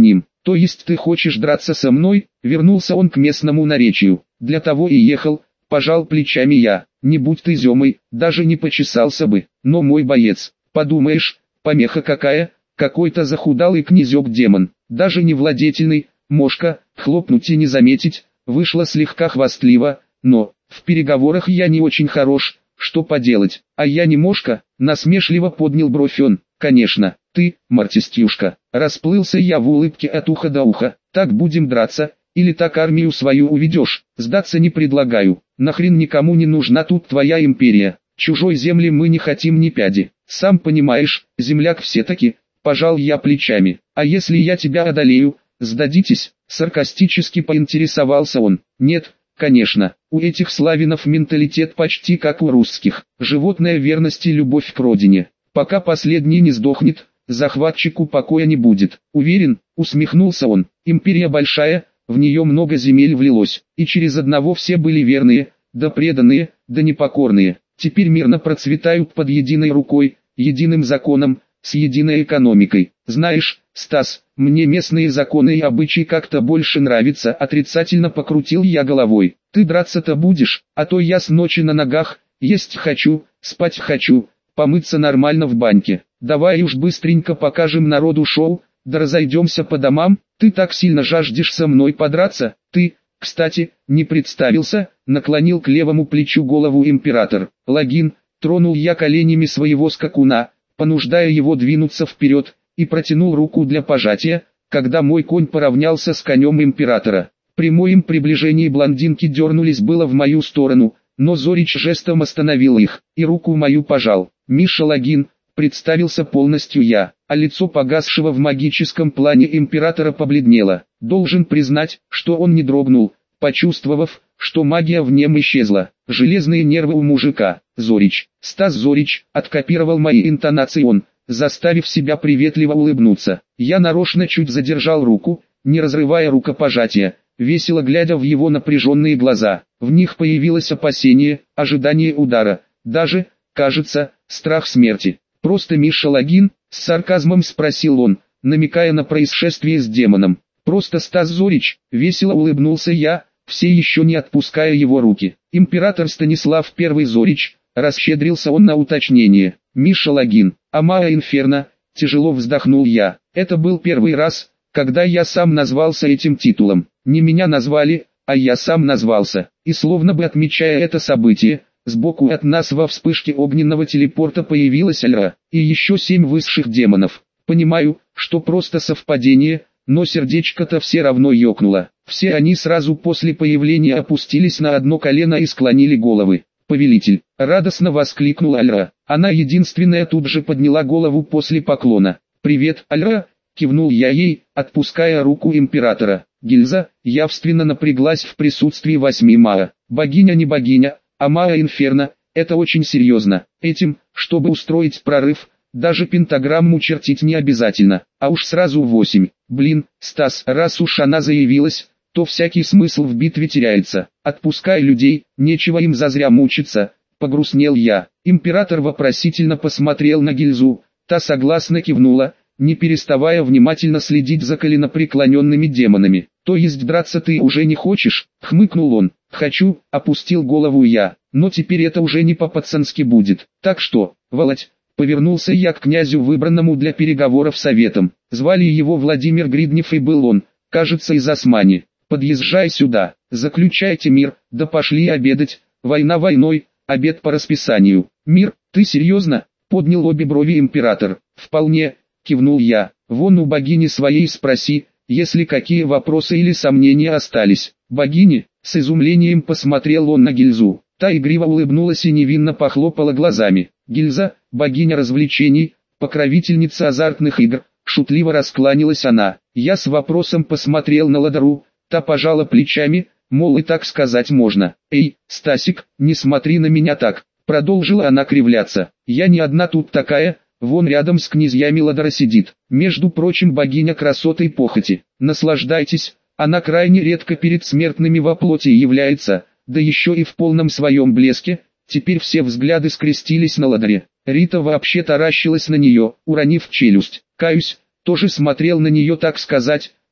То есть ты хочешь драться со мной? Вернулся он к местному наречию. Для того и ехал, пожал плечами я. Не будь ты зёмой, даже не почесался бы. Но мой боец, подумаешь, помеха какая, какой-то захудалый князёк-демон, даже не владетельный, мошка, хлопнуть и не заметить, вышло слегка хвастливо, но, в переговорах я не очень хорош, что поделать, а я не мошка, насмешливо поднял бровь он. Конечно, ты, мартистюшка, расплылся я в улыбке от уха до уха. Так будем драться, или так армию свою уведешь? Сдаться не предлагаю, нахрен никому не нужна тут твоя империя. Чужой земли мы не хотим ни пяди. Сам понимаешь, земляк все-таки, пожал я плечами. А если я тебя одолею, сдадитесь? Саркастически поинтересовался он. Нет, конечно, у этих славянов менталитет почти как у русских. Животная верность и любовь к родине. Пока последний не сдохнет, захватчику покоя не будет. Уверен, усмехнулся он. Империя большая, в нее много земель влилось, и через одного все были верные, да преданные, да непокорные. Теперь мирно процветают под единой рукой, единым законом, с единой экономикой. Знаешь, Стас, мне местные законы и обычаи как-то больше нравятся, отрицательно покрутил я головой. Ты драться-то будешь, а то я с ночи на ногах, есть хочу, спать хочу, помыться нормально в баньке. Давай уж быстренько покажем народу шоу, да разойдемся по домам. Ты так сильно жаждешь со мной подраться? Ты, кстати, не представился, наклонил к левому плечу голову император. Логин, тронул я коленями своего скакуна, понуждая его двинуться вперед, и протянул руку для пожатия, когда мой конь поравнялся с конем императора. При моем приближении блондинки дернулись было в мою сторону, но Зорич жестом остановил их, и руку мою пожал. Миша Логин, представился полностью я, а лицо погасшего в магическом плане императора побледнело. Должен признать, что он не дрогнул, почувствовав, что магия в нем исчезла. Железные нервы у мужика. Зорич, Стас Зорич, откопировал мои интонации он, заставив себя приветливо улыбнуться. Я нарочно чуть задержал руку, не разрывая рукопожатия, весело глядя в его напряженные глаза. В них появилось опасение, ожидание удара, даже, кажется, страх смерти. «Просто Миша Логин?» — с сарказмом спросил он, намекая на происшествие с демоном. «Просто Стас Зорич», — весело улыбнулся я, все еще не отпуская его руки. Император Станислав I Зорич, расщедрился он на уточнение. «Миша Логин, Амара Инферно», — тяжело вздохнул я. Это был первый раз, когда я сам назвался этим титулом. Не меня назвали, а я сам назвался. И словно бы отмечая это событие, сбоку от нас во вспышке огненного телепорта появилась Альра, и еще семь высших демонов. Понимаю, что просто совпадение, но сердечко-то все равно ёкнуло. Все они сразу после появления опустились на одно колено и склонили головы. «Повелитель!» — радостно воскликнула Альра. Она единственная тут же подняла голову после поклона. «Привет, Альра!» — кивнул я ей, отпуская руку императора. Гильза явственно напряглась в присутствии восьми Маа. Богиня не богиня, а Маа Инферно, это очень серьезно. Этим, чтобы устроить прорыв, даже пентаграмму чертить не обязательно, а уж сразу восемь. Блин, Стас, раз уж она заявилась, то всякий смысл в битве теряется. Отпускай людей, нечего им зазря мучиться, погрустнел я. Император вопросительно посмотрел на Гильзу, та согласно кивнула, не переставая внимательно следить за коленопреклоненными демонами. «То есть драться ты уже не хочешь?» — хмыкнул он. «Хочу», — опустил голову я, — «но теперь это уже не по-пацански будет. Так что, Володь?» — повернулся я к князю, выбранному для переговоров советом. Звали его Владимир Гриднев и был он, кажется, из Османи. «Подъезжай сюда, заключайте мир, да пошли обедать, война войной, обед по расписанию». «Мир, ты серьезно?» — поднял обе брови император. «Вполне», — кивнул я, — «вон у богини своей спроси, если какие вопросы или сомнения остались». «Богини?» — с изумлением посмотрел он на Гильзу. Та игриво улыбнулась и невинно похлопала глазами. «Гильза, богиня развлечений, покровительница азартных игр», — шутливо раскланялась она. Я с вопросом посмотрел на Ладару, та пожала плечами, мол, и так сказать можно. «Эй, Стасик, не смотри на меня так», — продолжила она кривляться. «Я не одна тут такая, вон рядом с князьями Ладара сидит. Между прочим, богиня красоты и похоти. Наслаждайтесь, она крайне редко перед смертными во плоти является, да еще и в полном своем блеске». Теперь все взгляды скрестились на Ладаре. Рита вообще таращилась на нее, уронив челюсть. Каюсь, тоже смотрел на нее, так сказать,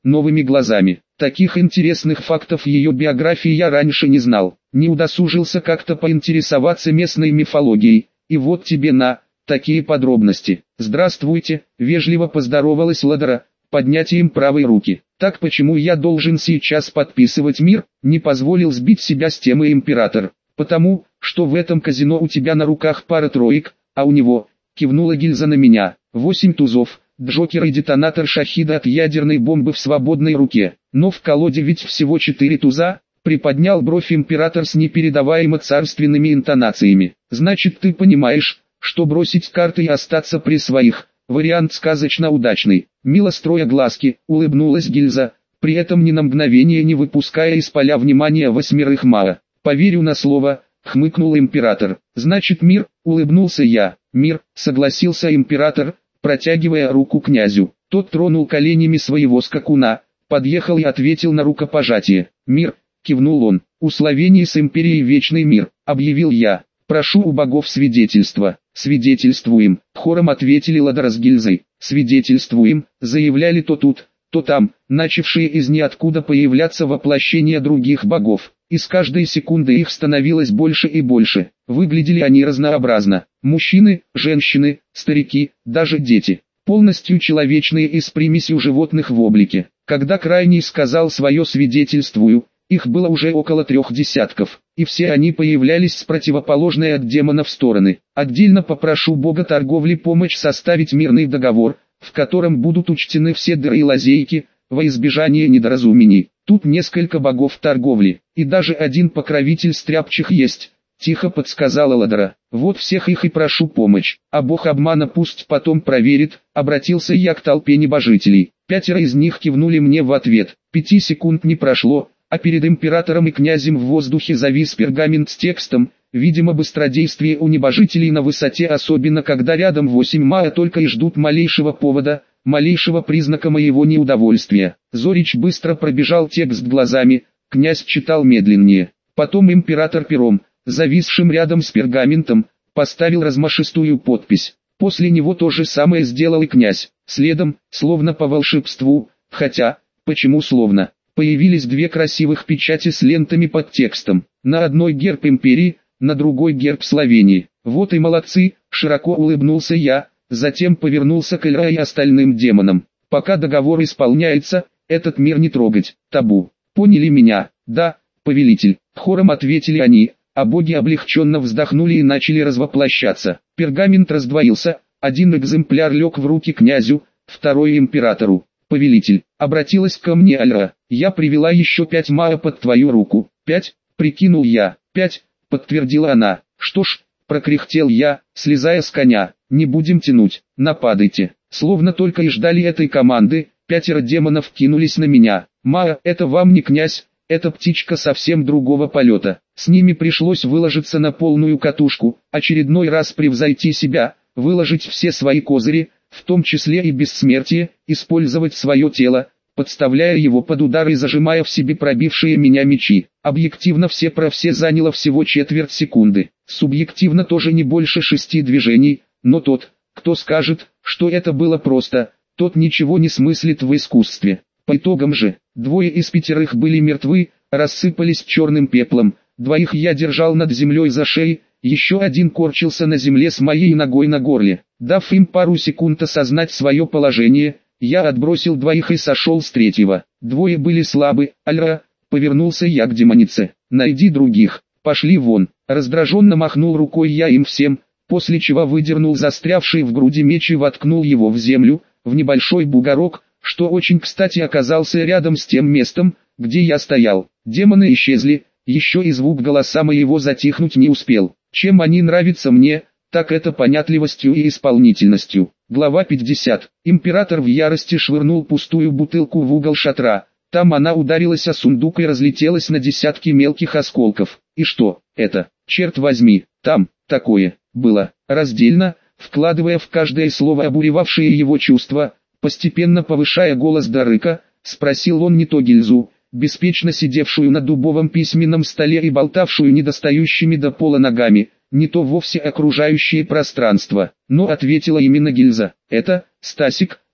новыми глазами. Таких интересных фактов ее биографии я раньше не знал, не удосужился как-то поинтересоваться местной мифологией, и вот тебе на, такие подробности. «Здравствуйте», — вежливо поздоровалась Ладара, поднятием правой руки. «Так почему я должен сейчас подписывать мир?» Не позволил сбить себя с темы император. «Потому, что в этом казино у тебя на руках пара троек, а у него», — кивнула гильза на меня, — «восемь тузов, джокер и детонатор шахида от ядерной бомбы в свободной руке. Но в колоде ведь всего четыре туза», — приподнял бровь император с непередаваемо царственными интонациями. «Значит, ты понимаешь, что бросить карты и остаться при своих, вариант сказочно удачный». Мило строя глазки, улыбнулась гильза, при этом ни на мгновение не выпуская из поля внимания восьмерых Маа. «Поверю на слово», — хмыкнул император. «Значит мир», — улыбнулся я. «Мир», — согласился император, протягивая руку князю. Тот тронул коленями своего скакуна, подъехал и ответил на рукопожатие. «Мир», — кивнул он. «У Словении с империей вечный мир», — объявил я. «Прошу у богов свидетельства». «Свидетельствуем», — хором ответили Ладара с гильзой. «Свидетельствуем», — заявляли то тут, то там, начавшие из ниоткуда появляться воплощения других богов. И с каждой секунды их становилось больше и больше. Выглядели они разнообразно. Мужчины, женщины, старики, даже дети. Полностью человечные и с примесью животных в облике. Когда крайний сказал свое «свидетельствую», их было уже около трех десятков, и все они появлялись с противоположной от демонов стороны. Отдельно попрошу бога торговли помочь составить мирный договор, в котором будут учтены все дыры и лазейки, во избежание недоразумений. Тут несколько богов торговли, и даже один покровитель стряпчих есть, тихо подсказала Ладара. Вот всех их и прошу помощь, а бог обмана пусть потом проверит, обратился я к толпе небожителей. Пятеро из них кивнули мне в ответ. Пяти секунд не прошло, а перед императором и князем в воздухе завис пергамент с текстом, видимо быстродействие у небожителей на высоте, особенно когда рядом восемь Маа только и ждут малейшего повода, малейшего признака моего неудовольствия. Зорич быстро пробежал текст глазами, князь читал медленнее. Потом император пером, зависшим рядом с пергаментом, поставил размашистую подпись. После него то же самое сделал и князь. Следом, словно по волшебству, хотя, почему словно, появились две красивых печати с лентами под текстом. На одной герб империи, на другой герб Словении. Вот и молодцы, широко улыбнулся я, затем повернулся к Эльра и остальным демонам. Пока договор исполняется, этот мир не трогать, табу. Поняли меня? Да, повелитель. Хором ответили они, а боги облегченно вздохнули и начали развоплощаться. Пергамент раздвоился, один экземпляр лег в руки князю, второй императору. «Повелитель, обратилась ко мне Альра, я привела еще пять Маа под твою руку». «Пять?» — прикинул я. «Пять?» — подтвердила она. «Что ж», — прокряхтел я, слезая с коня, — «не будем тянуть, нападайте». Словно только и ждали этой команды, пятеро демонов кинулись на меня. «Маа, это вам не князь, это птичка совсем другого полета». С ними пришлось выложиться на полную катушку, очередной раз превзойти себя, выложить все свои козыри, в том числе и бессмертие, использовать свое тело, подставляя его под удар и зажимая в себе пробившие меня мечи. Объективно все про все заняло всего четверть секунды, субъективно тоже не больше шести движений, но тот, кто скажет, что это было просто, тот ничего не смыслит в искусстве. По итогам же, двое из пятерых были мертвы, рассыпались черным пеплом, двоих я держал над землей за шеей, еще один корчился на земле с моей ногой на горле. Дав им пару секунд осознать свое положение, я отбросил двоих и сошел с третьего. Двое были слабы. «Альра», — повернулся я к демонице, — «найди других, пошли вон». Раздраженно махнул рукой я им всем, после чего выдернул застрявший в груди меч и воткнул его в землю, в небольшой бугорок, что очень кстати оказался рядом с тем местом, где я стоял. Демоны исчезли, еще и звук голоса моего затихнуть не успел. Чем они нравятся мне, так это понятливостью и исполнительностью. Глава пятьдесят. Император в ярости швырнул пустую бутылку в угол шатра. Там она ударилась о сундук и разлетелась на десятки мелких осколков. И что это, черт возьми, там, такое, было. Раздельно, вкладывая в каждое слово обуревавшие его чувства, постепенно повышая голос до рыка, спросил он не то гильзу, беспечно сидевшую на дубовом письменном столе и болтавшую недостающими до пола ногами, не то вовсе окружающее пространство, но ответила именно гильза. «Это, Стасик,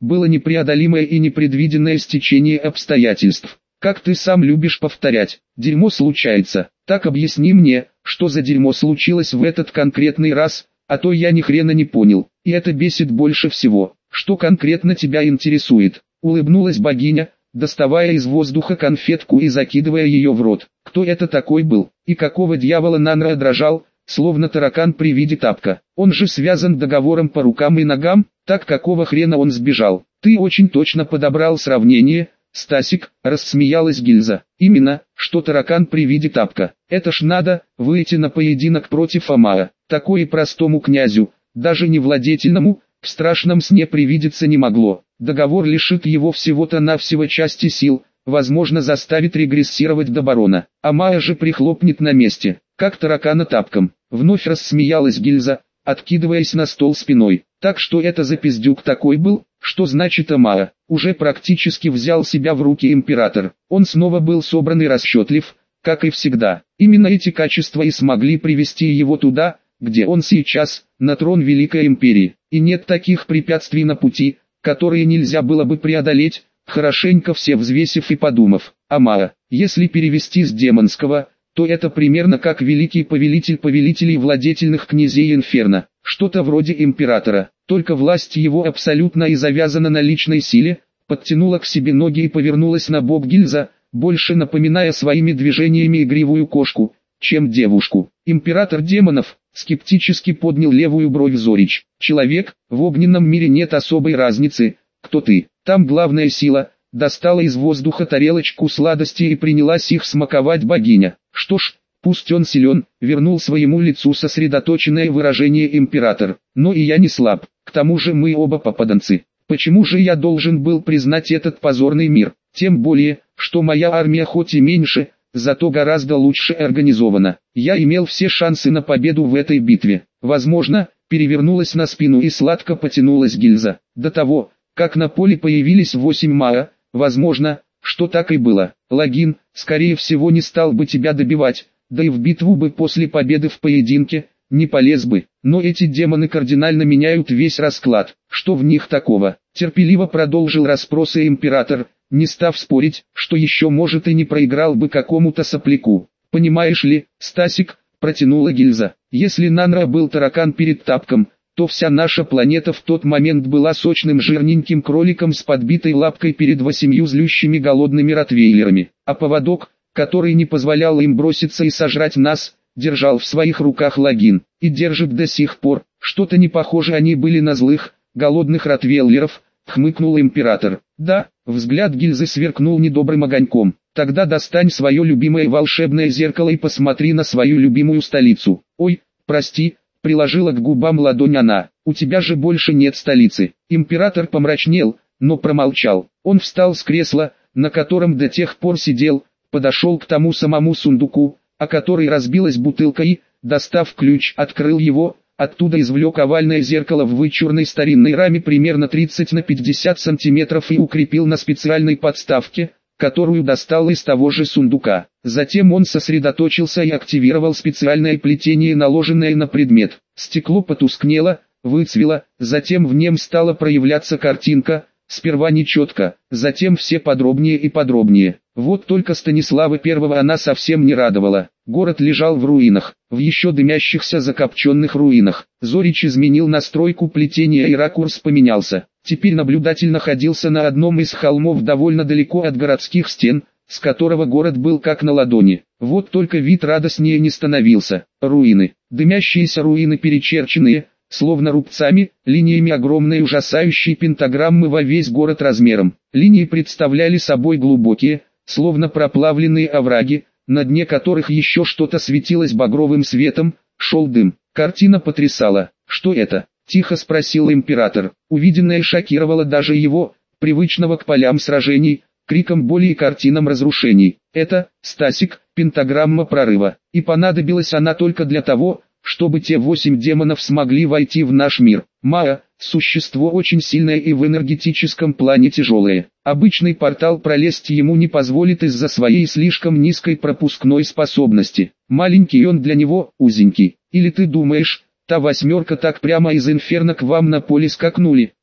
было непреодолимое и непредвиденное стечение обстоятельств. Как ты сам любишь повторять, дерьмо случается. Так объясни мне, что за дерьмо случилось в этот конкретный раз, а то я ни хрена не понял, и это бесит больше всего. Что конкретно тебя интересует? Улыбнулась богиня, доставая из воздуха конфетку и закидывая ее в рот. Кто это такой был? И какого дьявола Нанра дрожал, словно таракан при виде тапка? Он же связан договором по рукам и ногам, так какого хрена он сбежал? Ты очень точно подобрал сравнение, Стасик, рассмеялась Гильза. Именно, что таракан при виде тапка. Это ж надо, выйти на поединок против Амара. Такое простому князю, даже не владетельному, в страшном сне привидеться не могло. Договор лишит его всего-то навсего части сил, возможно заставит регрессировать до барона. Амара же прихлопнет на месте, как таракана тапком. Вновь рассмеялась Гильза, откидываясь на стол спиной. Так что это за пиздюк такой был? Что значит Амара? Уже практически взял себя в руки император. Он снова был собран и расчетлив, как и всегда. Именно эти качества и смогли привести его туда, где он сейчас, на трон Великой Империи. И нет таких препятствий на пути, которые нельзя было бы преодолеть, хорошенько все взвесив и подумав. Амара, если перевести с демонского, то это примерно как великий повелитель повелителей владетельных князей Инферно. Что-то вроде императора, только власть его абсолютно и завязана на личной силе, подтянула к себе ноги и повернулась на бок Гильза, больше напоминая своими движениями игривую кошку, чем девушку. Император демонов, скептически поднял левую бровь Зорич. Человек, в огненном мире нет особой разницы, кто ты. Там главная сила. Достала из воздуха тарелочку сладостей и принялась их смаковать богиня. Что ж, пусть он силен, вернул своему лицу сосредоточенное выражение император. Но и я не слаб, к тому же мы оба попаданцы. Почему же я должен был признать этот позорный мир? Тем более, что моя армия хоть и меньше, зато гораздо лучше организована. Я имел все шансы на победу в этой битве. Возможно, перевернулась на спину и сладко потянулась Гильза. До того, как на поле появились восемь мая, возможно, что так и было. Логин, скорее всего, не стал бы тебя добивать, да и в битву бы после победы в поединке не полез бы. Но эти демоны кардинально меняют весь расклад. Что в них такого? Терпеливо продолжил расспросы император, не став спорить, что еще может и не проиграл бы какому-то сопляку. Понимаешь ли, Стасик, протянула Гильза, если Нанра был таракан перед тапком, то вся наша планета в тот момент была сочным жирненьким кроликом с подбитой лапкой перед восемью злющими голодными ротвейлерами, а поводок, который не позволял им броситься и сожрать нас, держал в своих руках Логин, и держит до сих пор. Что-то не похоже они были на злых, голодных ротвейлеров, хмыкнул император. Да, взгляд Гильзы сверкнул недобрым огоньком. Тогда достань свое любимое волшебное зеркало и посмотри на свою любимую столицу. Ой, прости, приложила к губам ладонь она. У тебя же больше нет столицы. Император помрачнел, но промолчал. Он встал с кресла, на котором до тех пор сидел, подошел к тому самому сундуку, о который разбилась бутылка и, достав ключ, открыл его, оттуда извлек овальное зеркало в вычурной старинной раме примерно тридцать на пятьдесят сантиметров и укрепил на специальной подставке, которую достал из того же сундука. Затем он сосредоточился и активировал специальное плетение, наложенное на предмет. Стекло потускнело, выцвело, затем в нем стала проявляться картинка, сперва нечетко, затем все подробнее и подробнее. Вот только Станислава Первого она совсем не радовала. Город лежал в руинах, в еще дымящихся закопченных руинах. Зорич изменил настройку плетения и ракурс поменялся. Теперь наблюдатель находился на одном из холмов довольно далеко от городских стен, с которого город был как на ладони. Вот только вид радостнее не становился. Руины, дымящиеся руины перечерченные, словно рубцами, линиями огромной ужасающей пентаграммы во весь город размером. Линии представляли собой глубокие, словно проплавленные овраги, на дне которых еще что-то светилось багровым светом, шел дым. Картина потрясала. Что это? Тихо спросил император. Увиденное шокировало даже его, привычного к полям сражений, криком боли и картинам разрушений. Это, Стасик, пентаграмма прорыва. И понадобилась она только для того, чтобы те восемь демонов смогли войти в наш мир. Маа – существо очень сильное и в энергетическом плане тяжелое. Обычный портал пролезть ему не позволит из-за своей слишком низкой пропускной способности. Маленький он для него, узенький. Или ты думаешь, та восьмерка так прямо из инферно к вам на поле скакнули?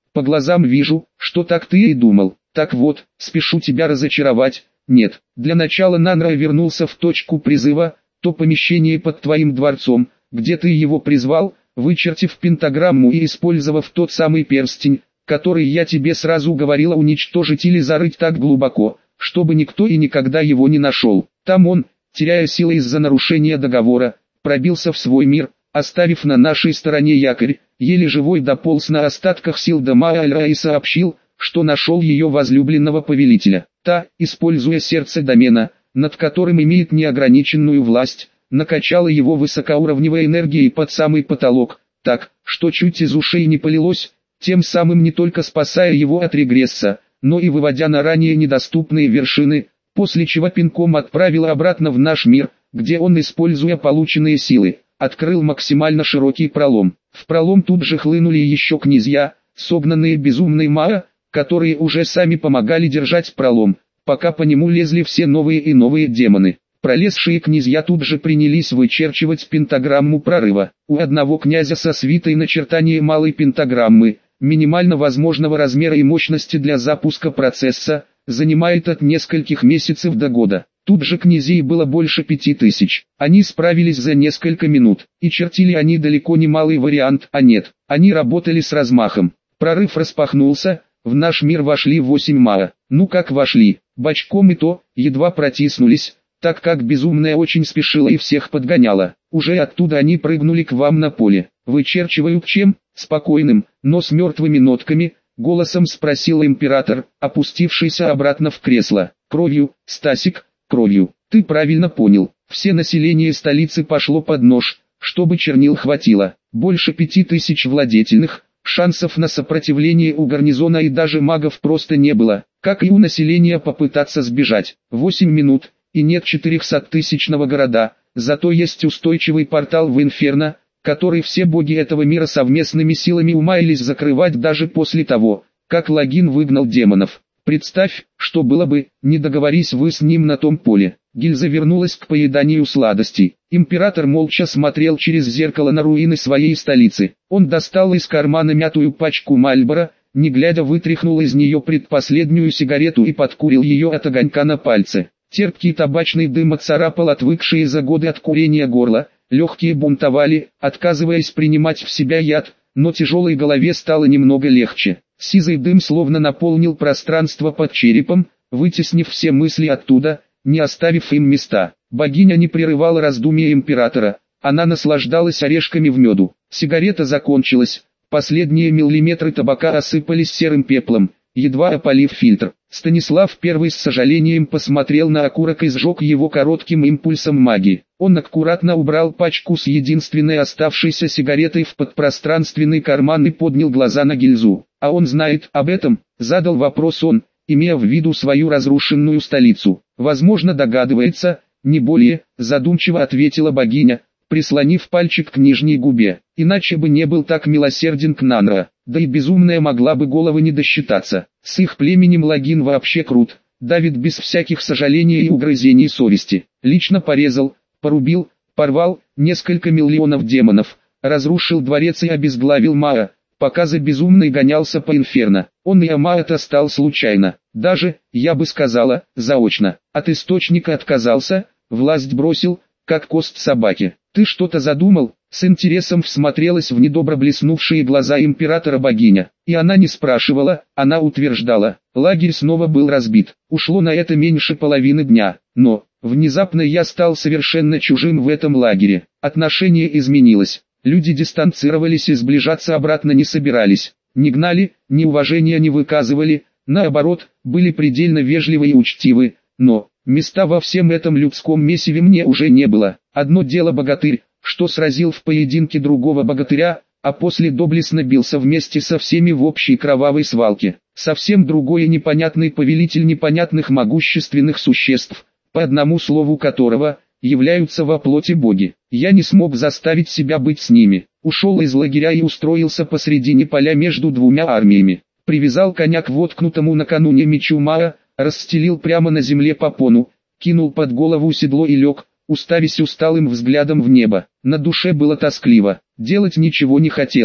По глазам вижу, что так ты и думал. Так вот, спешу тебя разочаровать. Нет, для начала Нанра вернулся в точку призыва, то помещение под твоим дворцом, где ты его призвал, вычертив пентаграмму и использовав тот самый перстень, который я тебе сразу говорила уничтожить или зарыть так глубоко, чтобы никто и никогда его не нашел. Там он, теряя силы из-за нарушения договора, пробился в свой мир, оставив на нашей стороне якорь, еле живой дополз на остатках сил до Маальра и сообщил, что нашел ее возлюбленного повелителя. Та, используя сердце домена, над которым имеет неограниченную власть, накачала его высокоуровневой энергией под самый потолок, так, что чуть из ушей не полилось, тем самым не только спасая его от регресса, но и выводя на ранее недоступные вершины, после чего пинком отправила обратно в наш мир, где он, используя полученные силы, открыл максимально широкий пролом. В пролом тут же хлынули еще князья, согнанные безумной Маа, которые уже сами помогали держать пролом, пока по нему лезли все новые и новые демоны. Пролезшие князья тут же принялись вычерчивать пентаграмму прорыва. У одного князя со свитой начертание малой пентаграммы, минимально возможного размера и мощности для запуска процесса, занимает от нескольких месяцев до года. Тут же князей было больше пяти тысяч. Они справились за несколько минут, и чертили они далеко не малый вариант, а нет, они работали с размахом. Прорыв распахнулся, в наш мир вошли восемь Маа. Ну как вошли, бочком и то, едва протиснулись, так как безумная очень спешила и всех подгоняла. Уже оттуда они прыгнули к вам на поле. Вычерчиваю чем? Спокойным, но с мертвыми нотками, голосом спросил император, опустившийся обратно в кресло. Кровью, Стасик, кровью. Ты правильно понял. Все население столицы пошло под нож, чтобы чернил хватило. Больше пяти тысяч владетельных, шансов на сопротивление у гарнизона и даже магов просто не было, как и у населения попытаться сбежать. Восемь минут, и нет четырехсоттысячного города, зато есть устойчивый портал в Инферно, который все боги этого мира совместными силами умаялись закрывать даже после того, как Логин выгнал демонов. Представь, что было бы, не договорись вы с ним на том поле. Гильза вернулась к поеданию сладостей. Император молча смотрел через зеркало на руины своей столицы. Он достал из кармана мятую пачку Мальборо, не глядя вытряхнул из нее предпоследнюю сигарету и подкурил ее от огонька на пальце. Терпкий табачный дым отцарапал отвыкшие за годы от курения горло, легкие бунтовали, отказываясь принимать в себя яд, но тяжелой голове стало немного легче. Сизый дым словно наполнил пространство под черепом, вытеснив все мысли оттуда, не оставив им места. Богиня не прерывала раздумья императора, она наслаждалась орешками в меду. Сигарета закончилась, последние миллиметры табака осыпались серым пеплом, едва опалив фильтр. Станислав первый с сожалением посмотрел на окурок и сжег его коротким импульсом магии. Он аккуратно убрал пачку с единственной оставшейся сигаретой в подпространственный карман и поднял глаза на гильзу. «А он знает об этом?» – задал вопрос он, имея в виду свою разрушенную столицу. «Возможно, догадывается, не более», – задумчиво ответила богиня, прислонив пальчик к нижней губе. «Иначе бы не был так милосерден к Нанра, да и безумная могла бы головы не досчитаться. С их племенем Логин вообще крут, давит без всяких сожалений и угрызений совести. Лично порезал, порубил, порвал несколько миллионов демонов, разрушил дворец и обезглавил Маа, пока за безумной гонялся по Инферно. Он и Амаат стал случайно, даже, я бы сказала, заочно. От источника отказался, власть бросил, как кость собаки. Ты что-то задумал?» С интересом всмотрелась в недобро блеснувшие глаза императора богиня. И она не спрашивала, она утверждала. Лагерь снова был разбит. Ушло на это меньше половины дня. Но, внезапно я стал совершенно чужим в этом лагере. Отношение изменилось. Люди дистанцировались и сближаться обратно не собирались. Не гнали, ни уважения не выказывали. Наоборот, были предельно вежливы и учтивы. Но, места во всем этом людском месиве мне уже не было. Одно дело богатырь, что сразил в поединке другого богатыря, а после доблестно бился вместе со всеми в общей кровавой свалке. Совсем другое непонятный повелитель непонятных могущественных существ, по одному слову которого, являются во плоти боги. Я не смог заставить себя быть с ними. Ушел из лагеря и устроился посредине поля между двумя армиями. Привязал коня к воткнутому накануне мечу Маа, расстелил прямо на земле попону, кинул под голову седло и лег, уставясь усталым взглядом в небо. На душе было тоскливо, делать ничего не хотелось.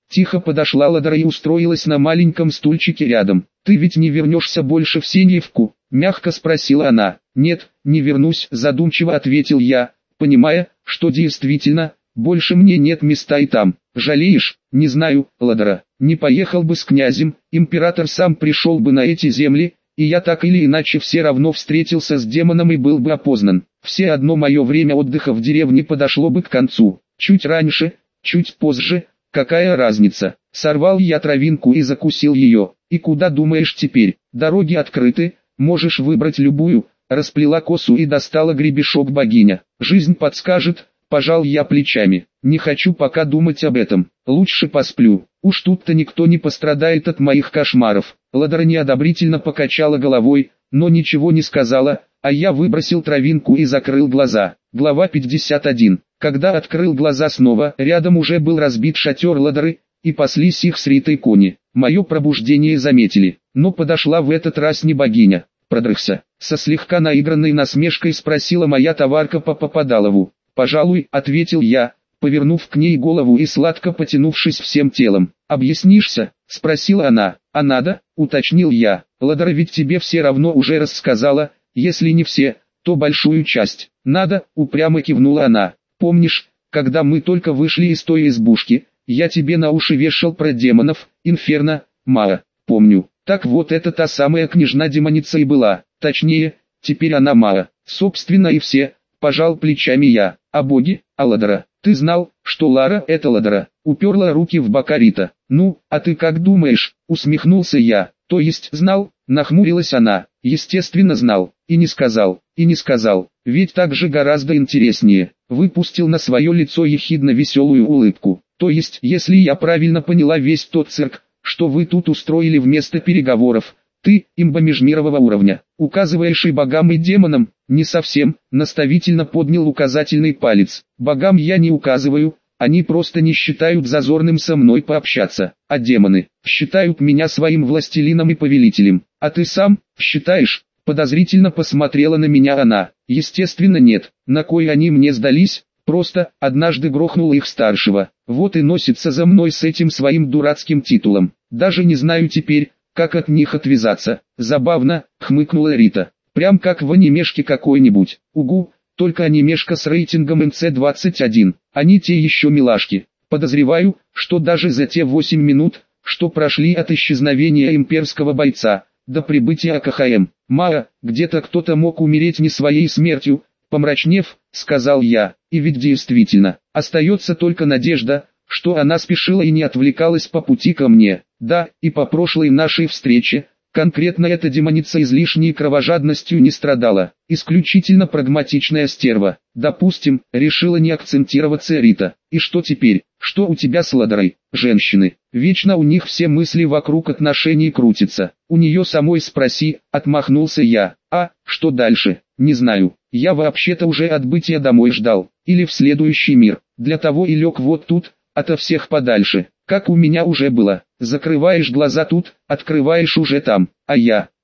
Тихо подошла Ладара и устроилась на маленьком стульчике рядом. «Ты ведь не вернешься больше в Синьевку?» — мягко спросила она. «Нет, не вернусь», — задумчиво ответил я, понимая, что действительно, больше мне нет места и там. «Жалеешь?» «Не знаю, Ладара. Не поехал бы с князем, император сам пришел бы на эти земли, и я так или иначе все равно встретился с демоном и был бы опознан. Все одно мое время отдыха в деревне подошло бы к концу. Чуть раньше, чуть позже, какая разница?» Сорвал я травинку и закусил ее. «И куда думаешь теперь? Дороги открыты, можешь выбрать любую». Расплела косу и достала гребешок богиня. «Жизнь подскажет», пожал я плечами. «Не хочу пока думать об этом, лучше посплю. Уж тут-то никто не пострадает от моих кошмаров». Ладара неодобрительно покачала головой, но ничего не сказала, а я выбросил травинку и закрыл глаза. Глава пятьдесят один. Когда открыл глаза снова, рядом уже был разбит шатер Ладары, и паслись их с Ритой кони. Мое пробуждение заметили, но подошла в этот раз не богиня. «Продрыхся?» — со слегка наигранной насмешкой спросила моя товарка по Попадалову. «Пожалуй», — ответил я, повернув к ней голову и сладко потянувшись всем телом. «Объяснишься?» — спросила она. «А надо?» — уточнил я. «Ладара ведь тебе все равно уже рассказала, если не все, то большую часть». «Надо», — упрямо кивнула она. «Помнишь, когда мы только вышли из той избушки, я тебе на уши вешал про демонов, инферно, Маа?» «Помню. Так вот это та самая княжна-демоница и была, точнее, теперь она Маа. Собственно и все». Пожал плечами я. «А боги? А Ладара? Ты знал, что Лара — это Ладара?» Уперла руки в бока Рита. «Ну, а ты как думаешь?» — усмехнулся я. «То есть знал?» — нахмурилась она. «Естественно знал. И не сказал. И не сказал. Ведь так же гораздо интереснее». Выпустил на свое лицо ехидно веселую улыбку. «То есть, если я правильно поняла весь тот цирк, что вы тут устроили вместо переговоров, ты, имба межмирового уровня, указываешь и богам, и демонам?» «Не совсем», — наставительно поднял указательный палец. «Богам я не указываю, они просто не считают зазорным со мной пообщаться, а демоны считают меня своим властелином и повелителем. А ты сам, считаешь?» Подозрительно посмотрела на меня она. «Естественно нет, на кой они мне сдались? Просто, однажды грохнул их старшего, вот и носится за мной с этим своим дурацким титулом. Даже не знаю теперь, как от них отвязаться». «Забавно», — хмыкнула Рита. «Прям как в анимешке какой-нибудь». «Угу, только анимешка с рейтингом эн си двадцать один, они те еще милашки. Подозреваю, что даже за те восемь минут, что прошли от исчезновения имперского бойца до прибытия а ка ха эм, Маа, где-то кто-то мог умереть не своей смертью», помрачнев, сказал я. «И ведь действительно, остается только надежда, что она спешила и не отвлекалась по пути ко мне. Да, и по прошлой нашей встрече, конкретно эта демоница излишней кровожадностью не страдала, исключительно прагматичная стерва. Допустим, решила не акцентироваться Рита. И что теперь? Что у тебя с Ладарой? Женщины, вечно у них все мысли вокруг отношений крутятся. У нее самой спроси», отмахнулся я. «А, что дальше? Не знаю. Я вообще-то уже отбытия домой ждал. Или в следующий мир. Для того и лег вот тут, ото всех подальше. Как у меня уже было. Закрываешь глаза тут, открываешь уже там. А я...